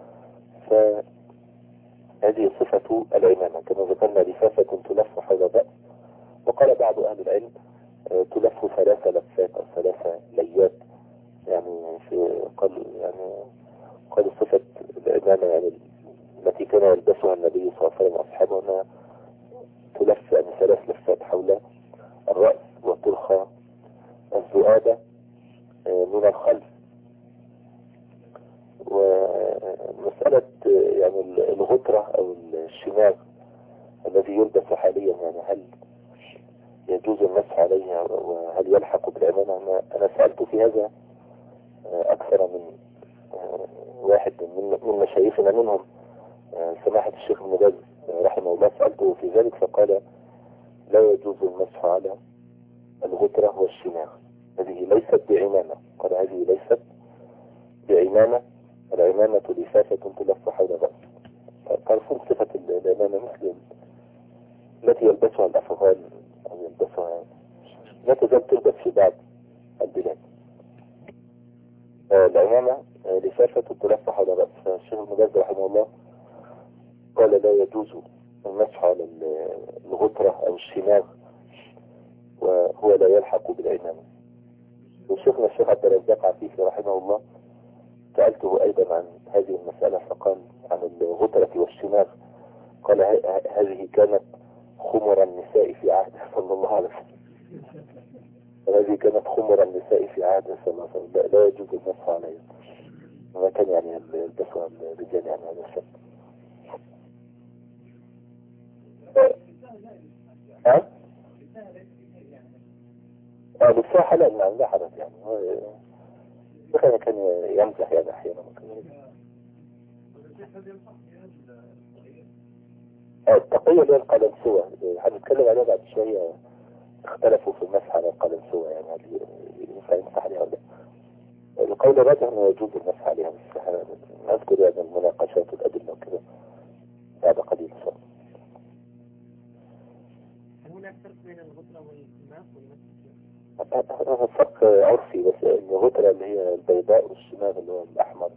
فهذه صفة العمامة كما ذكرنا، لفافة تلف حول الرأس. وقال بعض اهل العلم تلف ثلاث لفات او ثلاث ليات، يعني في قال يعني قال صفة العمامة يعني التي كان يلبسها النبي صلى الله عليه وسلم واصحابه انها تلف يعني ثلاث لفات حول الرأس، وترخى الذؤابة من الخلف. ومسألة يعني الغترة او الشماغ الذي يلبس حاليا، يعني هل يجوز المسح عليها وهل يلحق بالعمامة؟ أنا سألت في هذا أكثر من واحد من مشايخنا، منهم سماحة الشيخ ابن باز رحمه الله، سألته في ذلك فقال لا يجوز المسح على الغترة والشماغ، هذه ليست بعمامة. قال هذه ليست بعمامة، العمامة لفافة تلف حول الرأس. تعرفون صفة العمامة مثل التي يلبسها الأفغان أو يلبسها لا تزال تلبس في بعض البلاد. العمامة لفافة تلف حول الرأس. فالشيخ ابن باز رحمه الله قال لا يجوز المسح على الغترة أو الشماغ وهو لا يلحق بالعمامة. وشيخنا الشيخ عبد الرزاق عفيفي رحمه الله سألته أيضا عن هذه المسألة فقال عن الغترة والشماغ، قال هذه كانت خمر النساء في عهد صلى الله عليه وسلم. هذه كانت خمر النساء في عهد صلى الله عليه وسلم، لا يجوز المسح عليها. ما كان يعني البسوا الرجال يعني هذا الشيء. ها؟ اه لسه حلال نعم لا حرج يعني. كان كان يمزح يعني احيانا. التقية اللي هي القلنسوة هنتكلم عليها بعد شوية. اختلفوا في المسح على القلنسوة يعني هل ينفع يمسح عليها ولا لا. القول الراجح انه يجوز المسح عليها بس نذكر يعني المناقشات والأدلة وكذا بعد قليل إن شاء الله. هل هناك فرق بين الغترة والشماغ والمسح؟ هذا فرق عرفي بس الغترة اللي هي البيضاء والشماغ اللي هو الأحمر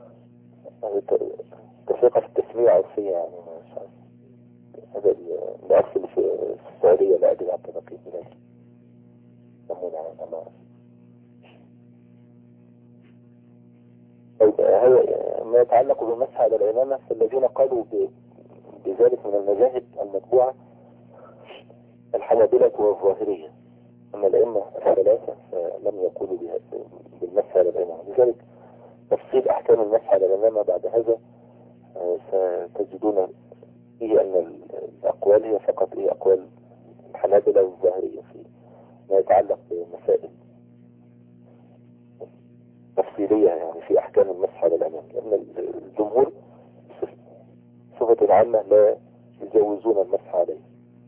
تفرقة في التسمية عرفية يعني مش عارف. هذا الأصل اللي في السعودية لا أدري عن طبقية هناك يسمون يعني أما طيب هذا ما يتعلق بالمسح على العمامة فالذين قالوا بذلك من المذاهب المتبوعة الحنابلة والظاهرية. أما الأئمة الثلاثة لم يقولوا بالمسح على العمامة. لذلك تفصيل أحكام المسح على العمامة بعد هذا ستجدون فيه أن الأقوال هي فقط هي أقوال الحنابلة والظاهرية في ما يتعلق بمسائل تفصيلية يعني في أحكام المسح على العمامة، لأن الجمهور صفة عامة لا يجوزون المسح عليه.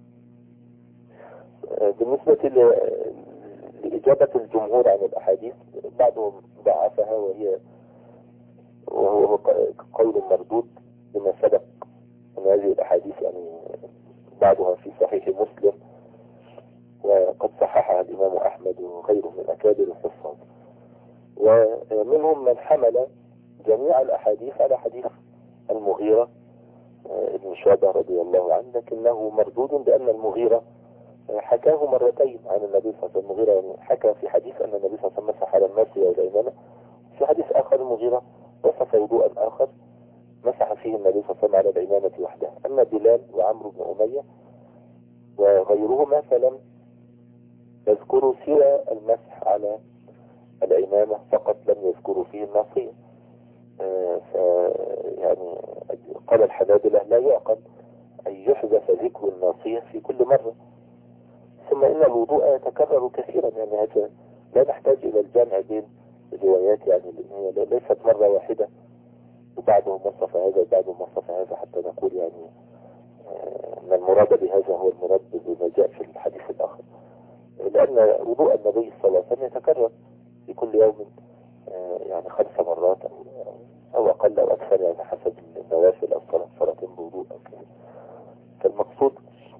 بالنسبة لإجابة الجمهور عن الأحاديث بعضهم ضعفها وهي وهو قول مردود بما سبق من هذه الأحاديث يعني بعضها في صحيح مسلم وقد صححها الإمام أحمد وغيره من أكابر الحفاظ. ومنهم من حمل جميع الأحاديث على حديث المغيرة ابن شعبة رضي الله عنه، لكنه مردود بأن المغيرة حكاه مرتين عن النبي صلى الله عليه وسلم. المغيرة يعني حكى في حديث أن النبي صلى الله عليه وسلم مسح على الناصية والأيمنة، في حديث آخر المغيرة وصف وضوءا آخر مسح فيه النبي صلى الله عليه وسلم على العمامة وحدها. أما بلال وعمرو بن أمية وغيرهما فلم يذكروا سوى المسح على العمامة فقط، لم يذكروا فيه الناصية. آه يعني قال الحنابلة لا يعقل أن يحذف ذكر الناصية في كل مرة، ثم إن الوضوء يتكرر كثيرا يعني هذا لا نحتاج إلى الجمع بين الروايات يعني هي ليست مرة واحدة وبعدهم وصف هذا وبعدهم وصف هذا حتى نقول يعني أن المراد بهذا هو المراد بما جاء في الحديث الآخر، لأن وضوء النبي صلى الله عليه وسلم يتكرر في كل يوم يعني خمس مرات أو أقل أو أكثر يعني حسب النوافل أو صلاتين بوضوء أو كذا. فالمقصود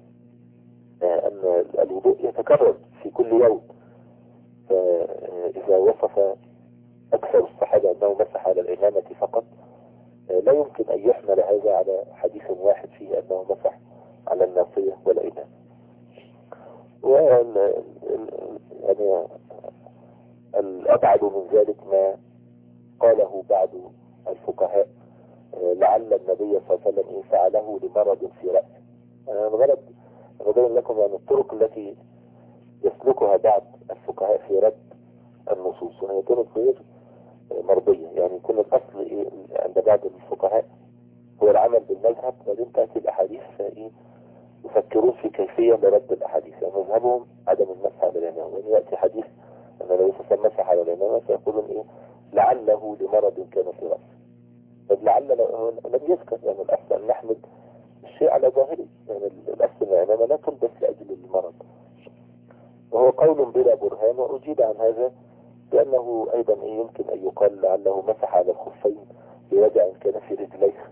أن الوضوء يتكرر في كل يوم. فإذا وصف أكثر الصحابة أنه مسح على العمامة فقط لا يمكن أن يحمل هذا على حديث واحد فيه أنه مسح على الناصية والعمامة. وال يعني الأبعد من ذلك ما قاله بعض الفقهاء لعل النبي صلى الله عليه وسلم فعله لمرض في رأسه. الغرض أبين لكم يعني الطرق التي يسلكها بعض الفقهاء في رد النصوص، وهي طرق غير مرضية. يعني يكون الأصل إيه عند بعض الفقهاء هو العمل بالمذهب، وبعدين تأتي الأحاديث فإيه يفكرون في كيفية لرد الأحاديث. يعني مذهبهم عدم المسح على العمامة، وإن يأتي حديث أن النبي صلى الله عليه وسلم مسح على العمامة فيقولون إيه لعله لمرض كان في رأسه. طب لعل لم يذكر يعني الأصل أن نحمد الشيء على ظاهره، يعني الأصل العمامة لا تلبس لأجل المرض، وهو قول بلا برهان. وأجيب عن هذا بأنه أيضا إيه يمكن أن يقال لعله مسح على الخفين بوجع كان في رجليه.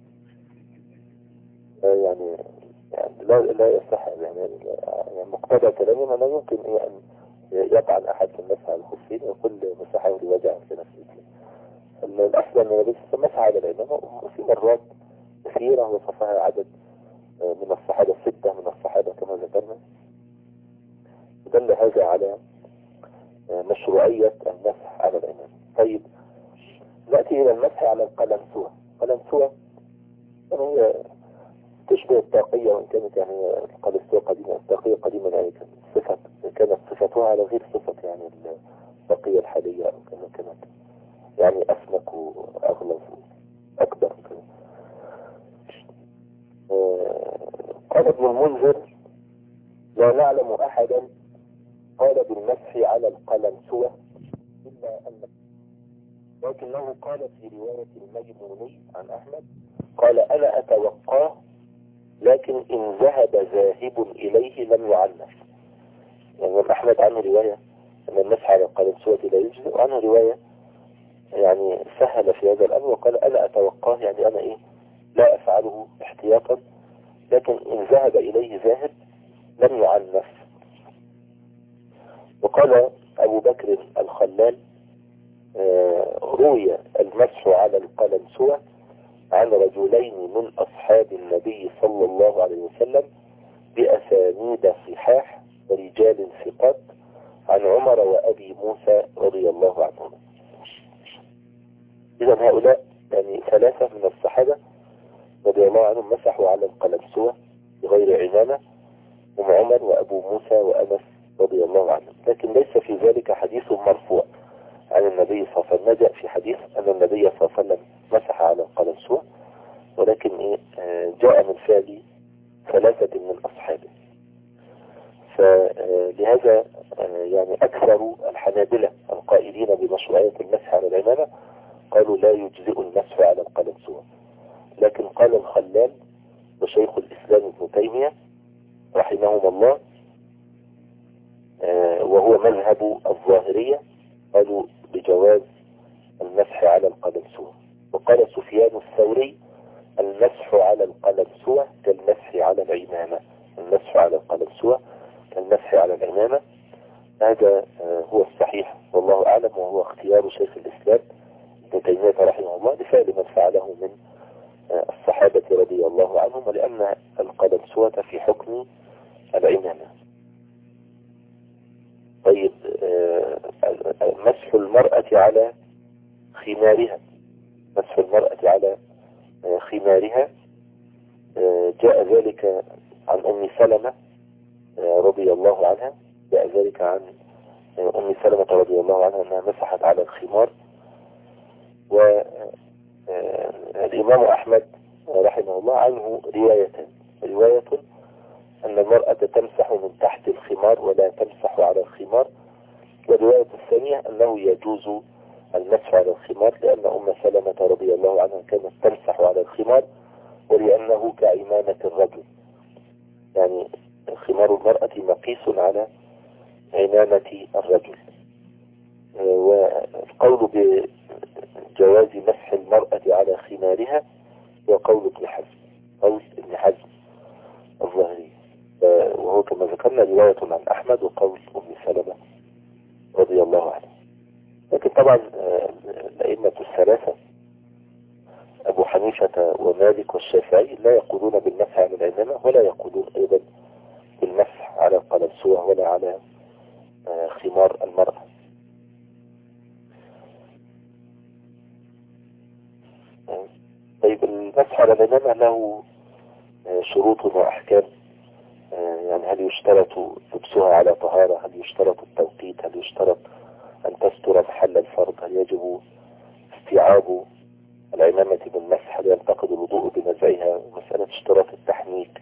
يعني يعني لا لا يصح يعني, يعني مقتضى كلامنا لا يمكن إيه أن يطعن أحد في المسح على الخفين ويقول مسحه لوجع كان في رجليه. الأصل أن النبي مسح على العمامة، وفي مرات كثيرة وصفها عدد من الصحابة ستة من الصحابة كما ذكرنا. دل هذا على مشروعية المسح على العمامة. طيب نأتي إلى المسح على القلنسوة. القلنسوة يعني هي تشبه الطاقية، وإن كانت يعني القلنسوة قديمة، الطاقية قديما يعني كانت صفة كانت صفتها على غير صفة يعني الطاقية الحالية، أو كما كانت يعني أسمك وأغلظ أكبر. قال ابن المنذر: لا نعلم أحدا قال بالمسح على القلنسوة إلا أن، لكنه قال في رواية الميموني عن أحمد قال: أنا أتوقاه، لكن إن ذهب ذاهب إليه لم يعنف. يعني أحمد عنه رواية أن المسح على القلنسوة لا يجزئ، وعنه رواية يعني سهل في هذا الأمر وقال: أنا أتوقاه، يعني أنا إيه لا أفعله احتياطا، لكن إن ذهب إليه ذاهب لم يعنف. وقال أبو بكر الخلال: آه روي المسح على القلنسوة عن رجلين من أصحاب النبي صلى الله عليه وسلم بأسانيد صحاح ورجال ثقات عن عمر وأبي موسى رضي الله عنهم. إذا هؤلاء يعني ثلاثة من الصحابة رضي الله عنهم مسحوا على القلنسوة بغير عمامة، هم عمر وأبو موسى وأنس رضي الله عنهم. لكن ليس في ذلك حديث مرفوع عن النبي صلى الله عليه وسلم. جاء في حديث أن النبي صلى الله عليه وسلم مسح على القلنسوة، ولكن إيه جاء من فعل ثلاثة من أصحابه. فلهذا يعني أكثر الحنابلة القائلين بمشروعية المسح على العمامة قالوا لا يجزئ المسح على القلنسوة. لكن قال الخلال وشيخ الإسلام ابن تيمية رحمهم الله، وهو مذهب الظاهرية، قالوا بجواز المسح على القلنسوة. وقال سفيان الثوري: المسح على القلنسوة كالمسح على العمامة. المسح على القلنسوة كالمسح على العمامة. هذا هو الصحيح والله أعلم، وهو اختيار شيخ الإسلام ابن تيمية رحمه الله لفعل من فعله من الصحابة رضي الله عنهم، ولأن القلنسوة في حكم العمامة. طيب مسح المرأة على خمارها. مسح المرأة على خمارها جاء ذلك عن أم سلمة رضي الله عنها. جاء ذلك عن أم سلمة رضي الله عنها أنها مسحت على الخمار. والإمام أحمد رحمه الله عنه روايتان: رواية أن المرأة تمسح من تحت الخمار ولا تمسح على الخمار، والرواية الثانية أنه يجوز المسح على الخمار لأن أم سلمة رضي الله عنها كانت تمسح على الخمار، ولأنه كعمامة الرجل، يعني خمار المرأة مقيس على عمامة الرجل. والقول بجواز مسح المرأة على خمارها وقول ابن حزم، قول ابن حزم الظاهري، وهو كما ذكرنا رواية عن أحمد وقول أم سلمة رضي الله عنها. لكن طبعا الأئمة الثلاثة أبو حنيفة ومالك والشافعي لا يقولون بالمسح على العمامة، ولا يقولون أيضا بالمسح على القلنسوة ولا على خمار المرأة. طيب المسح على العمامة له شروط وأحكام. يعني هل يشترط لبسها على طهارة؟ هل يشترط التوقيت؟ هل يشترط أن تستر محل الفرض؟ هل يجب استيعاب العمامة بالمسح؟ هل ينتقد الوضوء بنزعها؟ مسألة اشتراط التحنيك.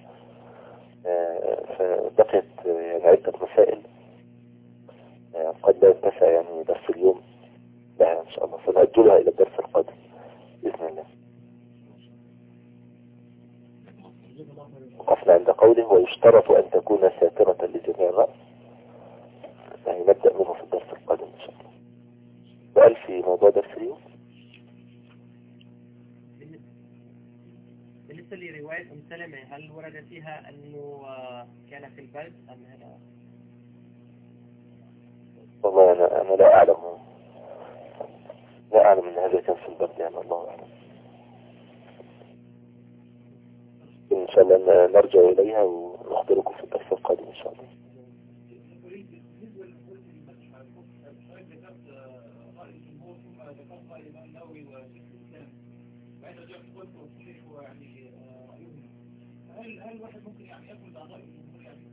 فبقيت يعني عدة مسائل قد لا يتسع يعني درس اليوم لها إن شاء الله، فنأجلها إلى الدرس القادم بإذن الله. وقفنا عند قوله ويشترط أن تكون ساترة لجميع الرأس، يعني نبدأ منه في الدرس القادم إن شاء الله. سؤال في موضوع درس اليوم؟ بالنسبة لرواية أم سلمة هل ورد فيها أنه كان في البرد أم هذا؟ والله أنا, أنا لا أعلم لا أعلم أن هذا كان في البرد، يعني الله أعلم. إن شاء الله نرجع إليها ونخبركم في الدرس القادم إن شاء الله. هل هل الواحد ممكن يعني ياكل بأعضاء الجمهور يعني؟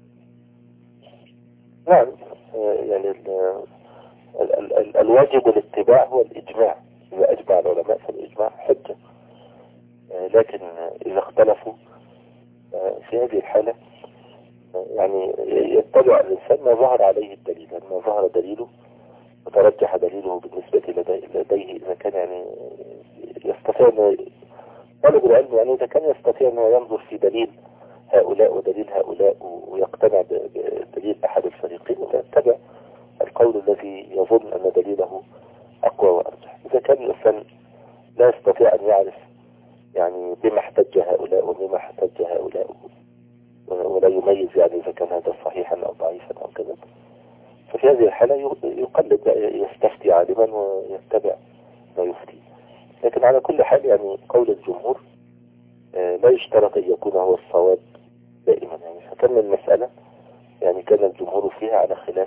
نعم، يعني ال ال ال ال الواجب الاتباع هو الإجماع. إذا أجمع العلماء فالإجماع حجة، لكن إذا اختلفوا في هذه الحالة يعني يتبع الإنسان ما ظهر عليه الدليل، يعني ما ظهر دليله وترجح دليله بالنسبة لديه، إذا كان يعني يستطيع أن طالب العلم يعني إذا كان يستطيع أنه ينظر في دليل هؤلاء ودليل هؤلاء ويقتنع بدليل أحد الفريقين ويتبع القول الذي يظن أن دليله أقوى وأرجح. إذا كان الإنسان لا يستطيع أن يعرف يعني بما احتج هؤلاء وبما احتج هؤلاء ولا يميز يعني إذا كان هذا صحيحا أو ضعيفا أو كذا، ففي هذه الحالة يقلد، يستفتي عالما ويتبع ما يفتي. لكن على كل حال يعني قول الجمهور لا يشترط أن يكون هو الصواب دائما، يعني فكان المسألة يعني كان الجمهور فيها على خلاف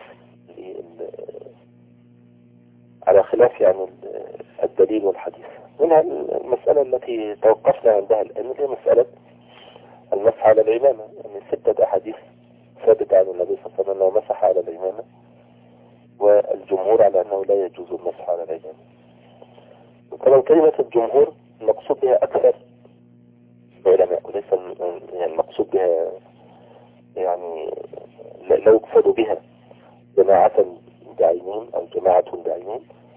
على خلاف يعني الدليل والحديث. منها المسألة التي توقفنا عندها الآن هي مسألة المسح على العمامة، يعني ستة أحاديث ثابتة عن النبي صلى الله عليه وسلم أنه مسح على العمامة، والجمهور على أنه لا يجوز المسح على العمامة. وطبعا كلمة الجمهور المقصود بها أكثر العلماء، وليس يعني المقصود بها يعني لا يقصد بها جماعة بعينهم أو جماعة بعينهم.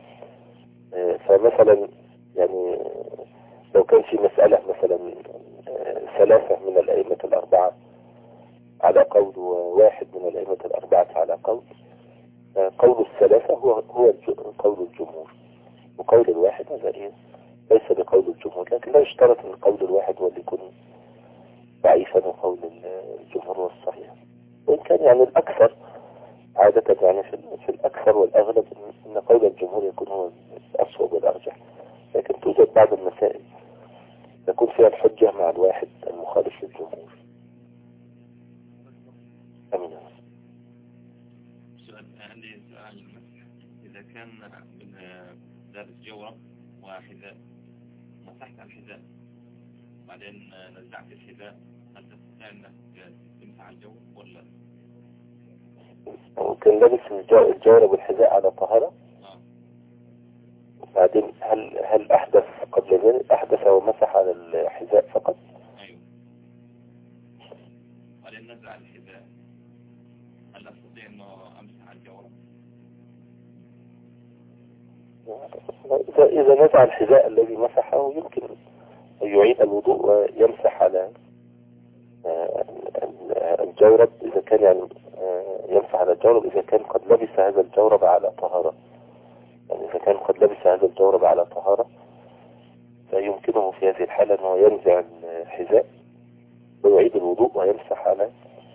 فمثلا يعني لو كان في مسألة مثلا ثلاثة من الأئمة الأربعة على قول وواحد من الأئمة الأربعة على قول، قول الثلاثة هو هو قول الجمهور، وقول الواحد هذا إيه ليس بقول الجمهور. لكن لا يشترط أن قول الواحد هو اللي يكون ضعيفا وقول الجمهور هو الصحيح، وإن كان يعني الأكثر عادة يعني في, في الأكثر والأغلب أن قول الجمهور يكون هو الأصوب والأرجح. لكن توجد بعض المسائل يكون فيها الحجة مع الواحد المخالف للجمهور. أمين. سؤال عندي سؤال، إذا كان لابس جورب وحذاء، مسحت على الحذاء بعدين نزعت الحذاء، هل تستطيع أنك تمسح على الجورب ولا؟ وكان لابس الجورب والحذاء على طهارة، بعدين هل هل أحدث قبل ذلك؟ أحدث ومسح على الحذاء فقط؟ أيوه. بعدين نزع الحذاء، هل أستطيع أنه أمسح على الجورب؟ إذا إذا نزع الحذاء الذي مسحه يمكن أن يعيد الوضوء ويمسح على الجورب إذا كان يعني يمسح على الجورب إذا كان قد لبس هذا الجورب على طهارة، يعني إذا كان قد لبس هذا الجورب على طهارة فيمكنه في هذه الحالة أنه ينزع الحذاء ويعيد الوضوء ويمسح على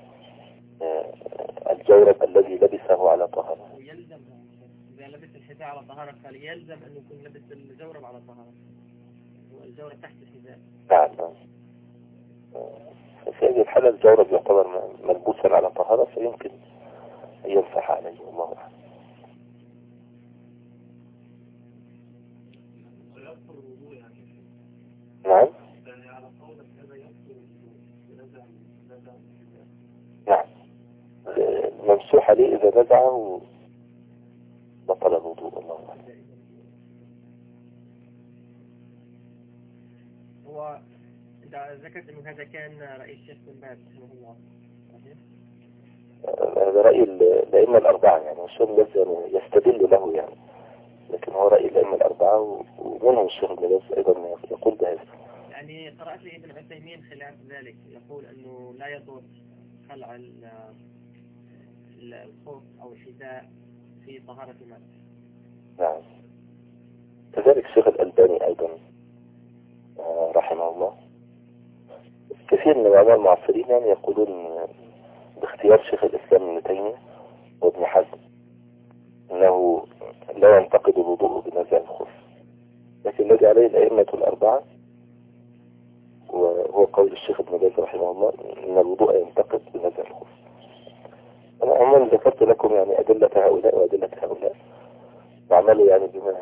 الجورب الذي لبسه على طهارة. ويلزم إذا لبس الحذاء على طهارة فيلزم أن يكون لبس الجورب على طهارة، والجورب تحت الحذاء. نعم. في هذه الحالة الجورب يعتبر ملبوسا على طهارة فيمكن أن يمسح عليه. الله أعلم. نعم. نعم. ممسوح عليه إذا نزعه بطل الوضوء. الله أعلم. هو ذكرت أنه هذا كان رأي الشيخ بن باز رحمه الله. هذا رأي الأئمة الأربعة، يعني الشيخ بن باز يستدل له يعني، لكن هو رأي الأئمة الأربعة ومنهم الشيخ بن باز أيضا يقول بهذا. يعني قرأت لي ابن عثيمين خلاف ذلك، يقول أنه لا يضر خلع الخوف أو الحذاء في طهارة الماء. نعم. كذلك الشيخ الألباني أيضا رحمه الله. كثير من العلماء المعاصرين يعني يقولون باختيار شيخ الإسلام ابن تيمية وابن حزم أنه لا ينتقد الوضوء بنزع الخف، لكن الذي عليه الأئمة الأربعة وهو قول قول الشيخ ابن باز رحمه الله ان الوضوء ينتقد بنزع الخف. انا عموما ذكرت لكم يعني ادلة هؤلاء وادلة هؤلاء وعملوا يعني بما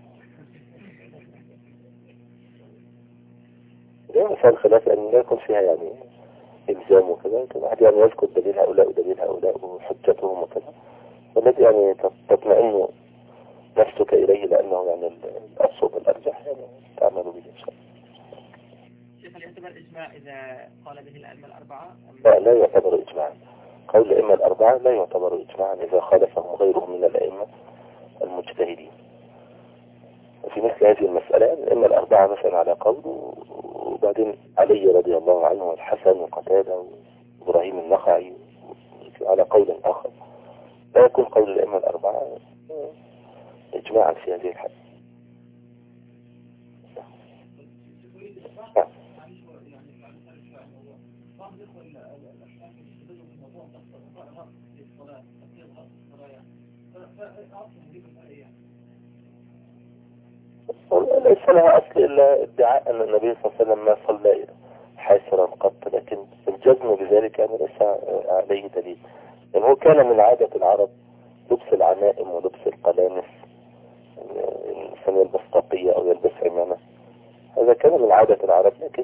يعني مثال خلاف ان لا يكون فيها يعني الزام وكذا، كل واحد يعني يذكر دليل هؤلاء ودليل هؤلاء وحجتهم وكذا، والذي يعني تطمئن نفسك اليه لانه يعني الاصوب الارجح يعني تعمل به ان شاء الله. شيخ هل يعتبر إجماع إذا قال به الأئمة الأربعة؟ لا لا يعتبر إجماعا. قول الأئمة الأربعة لا يعتبر إجماعا إذا خالفهم غيرهم من الأئمة المجتهدين. وفي مثل هذه المسألة الأئمة الأربعة مثلا على قول، وبعدين علي رضي الله عنه والحسن وقتادة وإبراهيم النخعي على قول آخر، لا يكون قول الأئمة الأربعة إجماعا في هذه الحالة. ليس لها أصل إلا ادعاء أن النبي صلى الله عليه وسلم ما صلى حاسرا قط، لكن الجزم بذلك يعني ليس عليه دليل. يعني هو كان من عادة العرب لبس العمائم ولبس القلانس، الإنسان يلبس طاقية أو يلبس عمامة، هذا كان من عادة العرب. لكن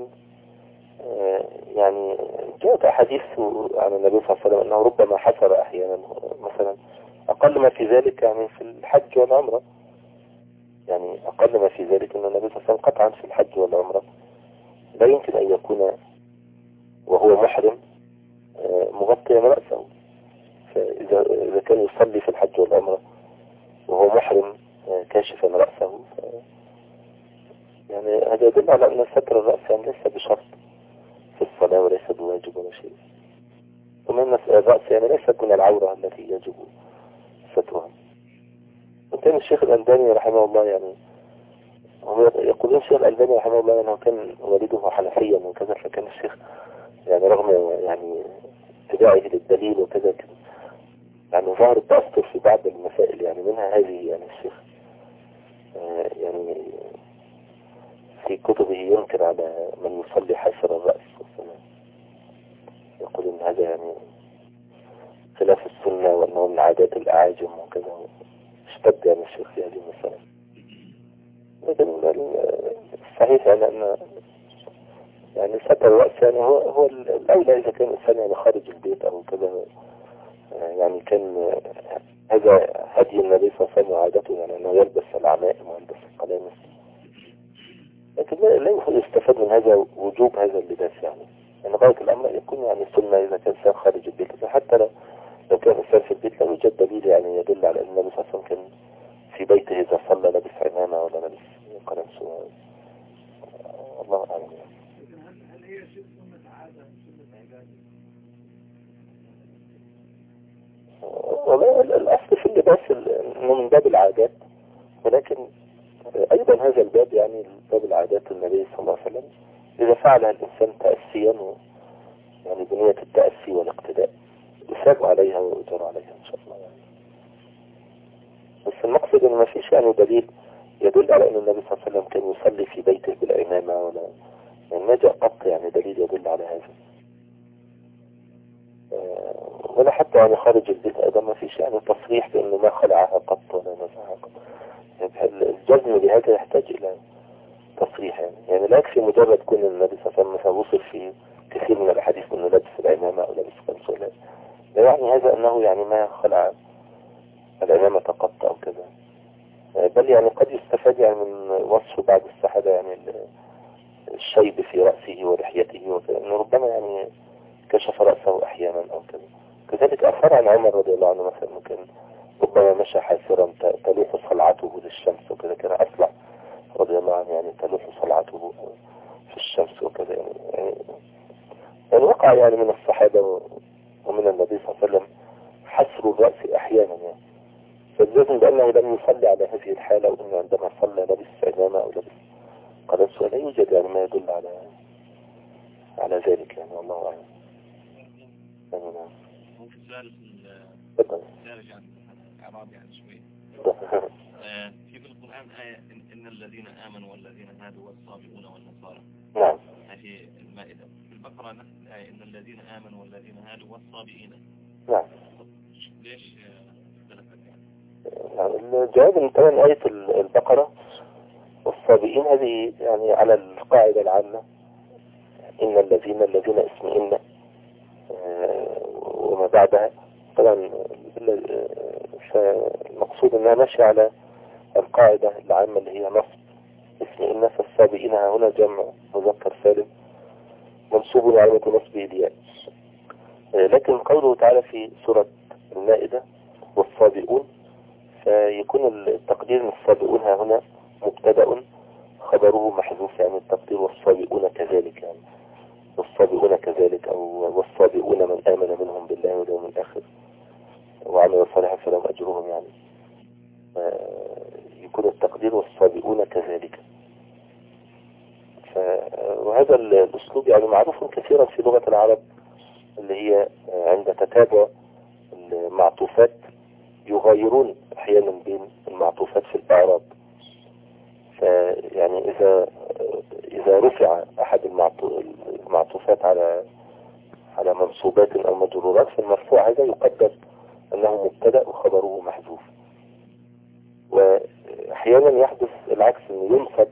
يعني جاءت أحاديث عن النبي صلى الله عليه وسلم أنه ربما حسر أحيانا، مثلا أقل ما في ذلك يعني في الحج والعمرة، يعني أقل ما في ذلك أن النبي صلى الله عليه وسلم قطعا في الحج والعمرة لا يمكن أن يكون وهو محرم مغطيا رأسه. فإذا إذا كان يصلي في الحج والعمرة وهو محرم كاشفا رأسه، يعني هذا يدل على أن ستر الرأس يعني ليس بشرط في الصلاة وليس بواجب ولا شيء. ومن الرأس يعني ليست من العورة التي يجب سترها. وكان الشيخ الألباني رحمه الله يعني يقولون الشيخ الألباني رحمه الله أنه كان والده حنفيا وكذا، فكان الشيخ يعني رغم يعني اتباعه للدليل وكذا يعني ظهر التأثر في بعض المسائل، يعني منها هذه يعني الشيخ آه يعني في كتبه ينكر على من يصلي حاسر الرأس، يقول ان هذا يعني خلاف السنة وانه من عادات الأعاجم وكذا، اشتد يعني الشيخ في هذه المسألة. لكن الصحيح يعني ان يعني ستر الرأس يعني هو هو الأولى إذا كان الإنسان يعني خارج البيت أو كذا، يعني كان هذا هدي النبي صلى الله عليه وسلم وعادته يعني أنه يلبس العمائم ويلبس القلانس، لكن لا يستفاد من هذا وجوب هذا اللباس. يعني يعني غاية الأمر يكون يعني سنة إذا كان إنسان خارج البيت، حتى لو لو كان إنسان في البيت لا يوجد دليل يعني يدل على أن النبي صلى الله عليه وسلم كان في بيته إذا صلى لابس عمامة ولا لابس قلانس. الله أعلم. هل هي سنة عادة سنة عبادة؟ والله الأصل في اللباس إنه من باب العادات، ولكن أيضا هذا الباب يعني باب العادات النبي صلى الله عليه وسلم إذا فعلها الإنسان تأسيا يعني بنية التأسي والاقتداء يثاب عليها ويؤجر عليها إن شاء الله يعني. بس المقصد إن ما فيش يعني دليل يدل على أن النبي صلى الله عليه وسلم كان يصلي في بيته بالعمامة، ولا يعني ما جاء قط يعني دليل يدل على هذا، ولا حتى يعني خارج البيت أيضا ما فيش يعني تصريح بأنه ما خلعها قط ولا نزعها قط. يعني الجزم بهذا يحتاج إلى تصريح، يعني يعني لا يكفي مجرد كون النبي صلى الله عليه وسلم مثلا وصل في كثير من الأحاديث أنه لابس العمامة أو لابس قميص، ولا لا يعني هذا أنه يعني ما خلع العمامة قط أو كذا، بل يعني قد يستفاد يعني من وصف بعض الصحابة يعني الشيب في رأسه ولحيته وكذا، أنه ربما يعني كشف رأسه أحيانا أو كذا. كذلك أثر عن عمر رضي الله عنه مثلا أنه كان ربما مشى حاسرا تلوح صلعته للشمس وكذا، كان أصلع رضي الله عنه يعني تلوح صلعته في الشمس وكذا، يعني, يعني, يعني وقع يعني من الصحابة ومن النبي صلى الله عليه وسلم حسر الرأس أحيانا يعني، فالجزم بأنه لم يصلي على هذه الحالة، وأنه عندما صلى لبس عمامة أو لبس قلنس ولا يوجد يعني ما يدل على على ذلك يعني، والله أعلم. هو في سؤال خارج عن الإعراب يعني شوي. في في القرآن آية إن, إن الذين آمنوا والذين هادوا والصابئون والنصارى. نعم. في المائدة. البقرة نفس الآية إن الذين آمنوا والذين هادوا والصابئين. نعم. ليش اختلفت يعني؟ يعني الجواب ان طبعا آية البقرة والصابئين هذه يعني على القاعدة العامة إن الذين الذين اسم إن وما بعدها طبعا المقصود انها ماشية على القاعدة العامة اللي هي نصب اسم إن فالصابئين هنا جمع مذكر سالم منصوب علامة نصبه الياء. لكن قوله تعالى في سورة المائدة والصابئون فيكون التقدير من الصابئون هنا مبتدأ خبره محذوف، يعني التقدير والصابئون كذلك، يعني والصابئون كذلك أو والصابئون من آمن منهم بالله واليوم الآخر وعمل صالحا فلهم أجرهم، يعني يكون التقدير والصابئون كذلك. وهذا الأسلوب يعني معروف كثيرا في لغة العرب، اللي هي عند تتابع المعطوفات يغيرون أحيانا بين المعطوفات في الإعراب. فيعني إذا إذا رفع أحد المعطوفات على على منصوبات أو مجرورات فالمرفوع هذا يقدر أنه مبتدأ وخبره محذوف. وأحيانا يحدث العكس، أنه ينصب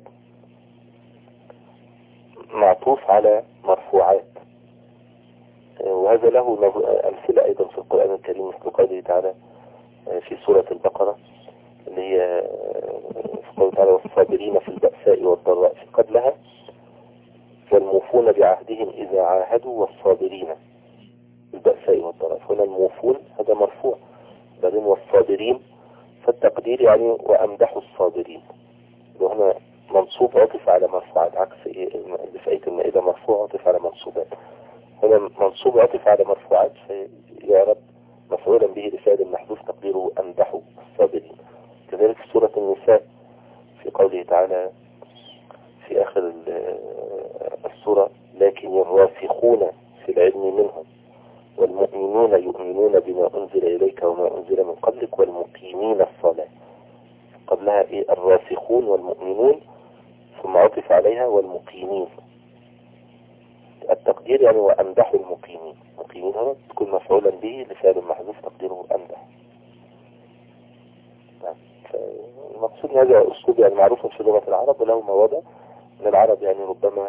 معطوف على مرفوعات، وهذا له أمثلة أيضا في القرآن الكريم مثل قوله تعالى في سورة البقرة اللي هي في قوله تعالى والصابرين في البأساء والضراء، في قبلها والموفون بعهدهم إذا عاهدوا والصابرين في البأساء والضراء. هنا الموفون هذا مرفوع، بعدين والصابرين فالتقدير يعني وأمدحوا الصابرين، وهنا منصوب عطف على مرفوعات، عكس اللي في آية المائدة مرفوع عطف على منصوبات، هنا منصوب عطف على مرفوعات فيعرب مفعولا به لفعل محذوف تقديره أمدحوا الصابرين. كذلك في سورة النساء في قوله تعالى في آخر السورة لكن الراسخون في العلم منهم والمؤمنون يؤمنون بما أنزل إليك وما أنزل من قبلك والمقيمين الصلاة. قبلها إيه؟ الراسخون والمؤمنون، ثم عطف عليها والمقيمين. التقدير يعني وأمدحوا المقيمين، مقيمين هنا تكون مفعولا به لفعل محذوف تقديره أمدح. المقصود هذا أسلوب يعني معروف في لغة العرب، وله مواضع من العرب يعني ربما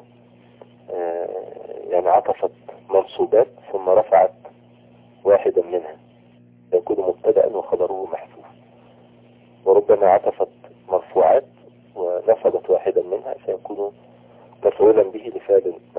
يعني عطفت منصوبات ثم رفعت واحدا منها يكون مبتدأ وخبره محذوف، وربما عطفت مرفوعات ونصبت واحدا منها فيكون مفعولا به لفعل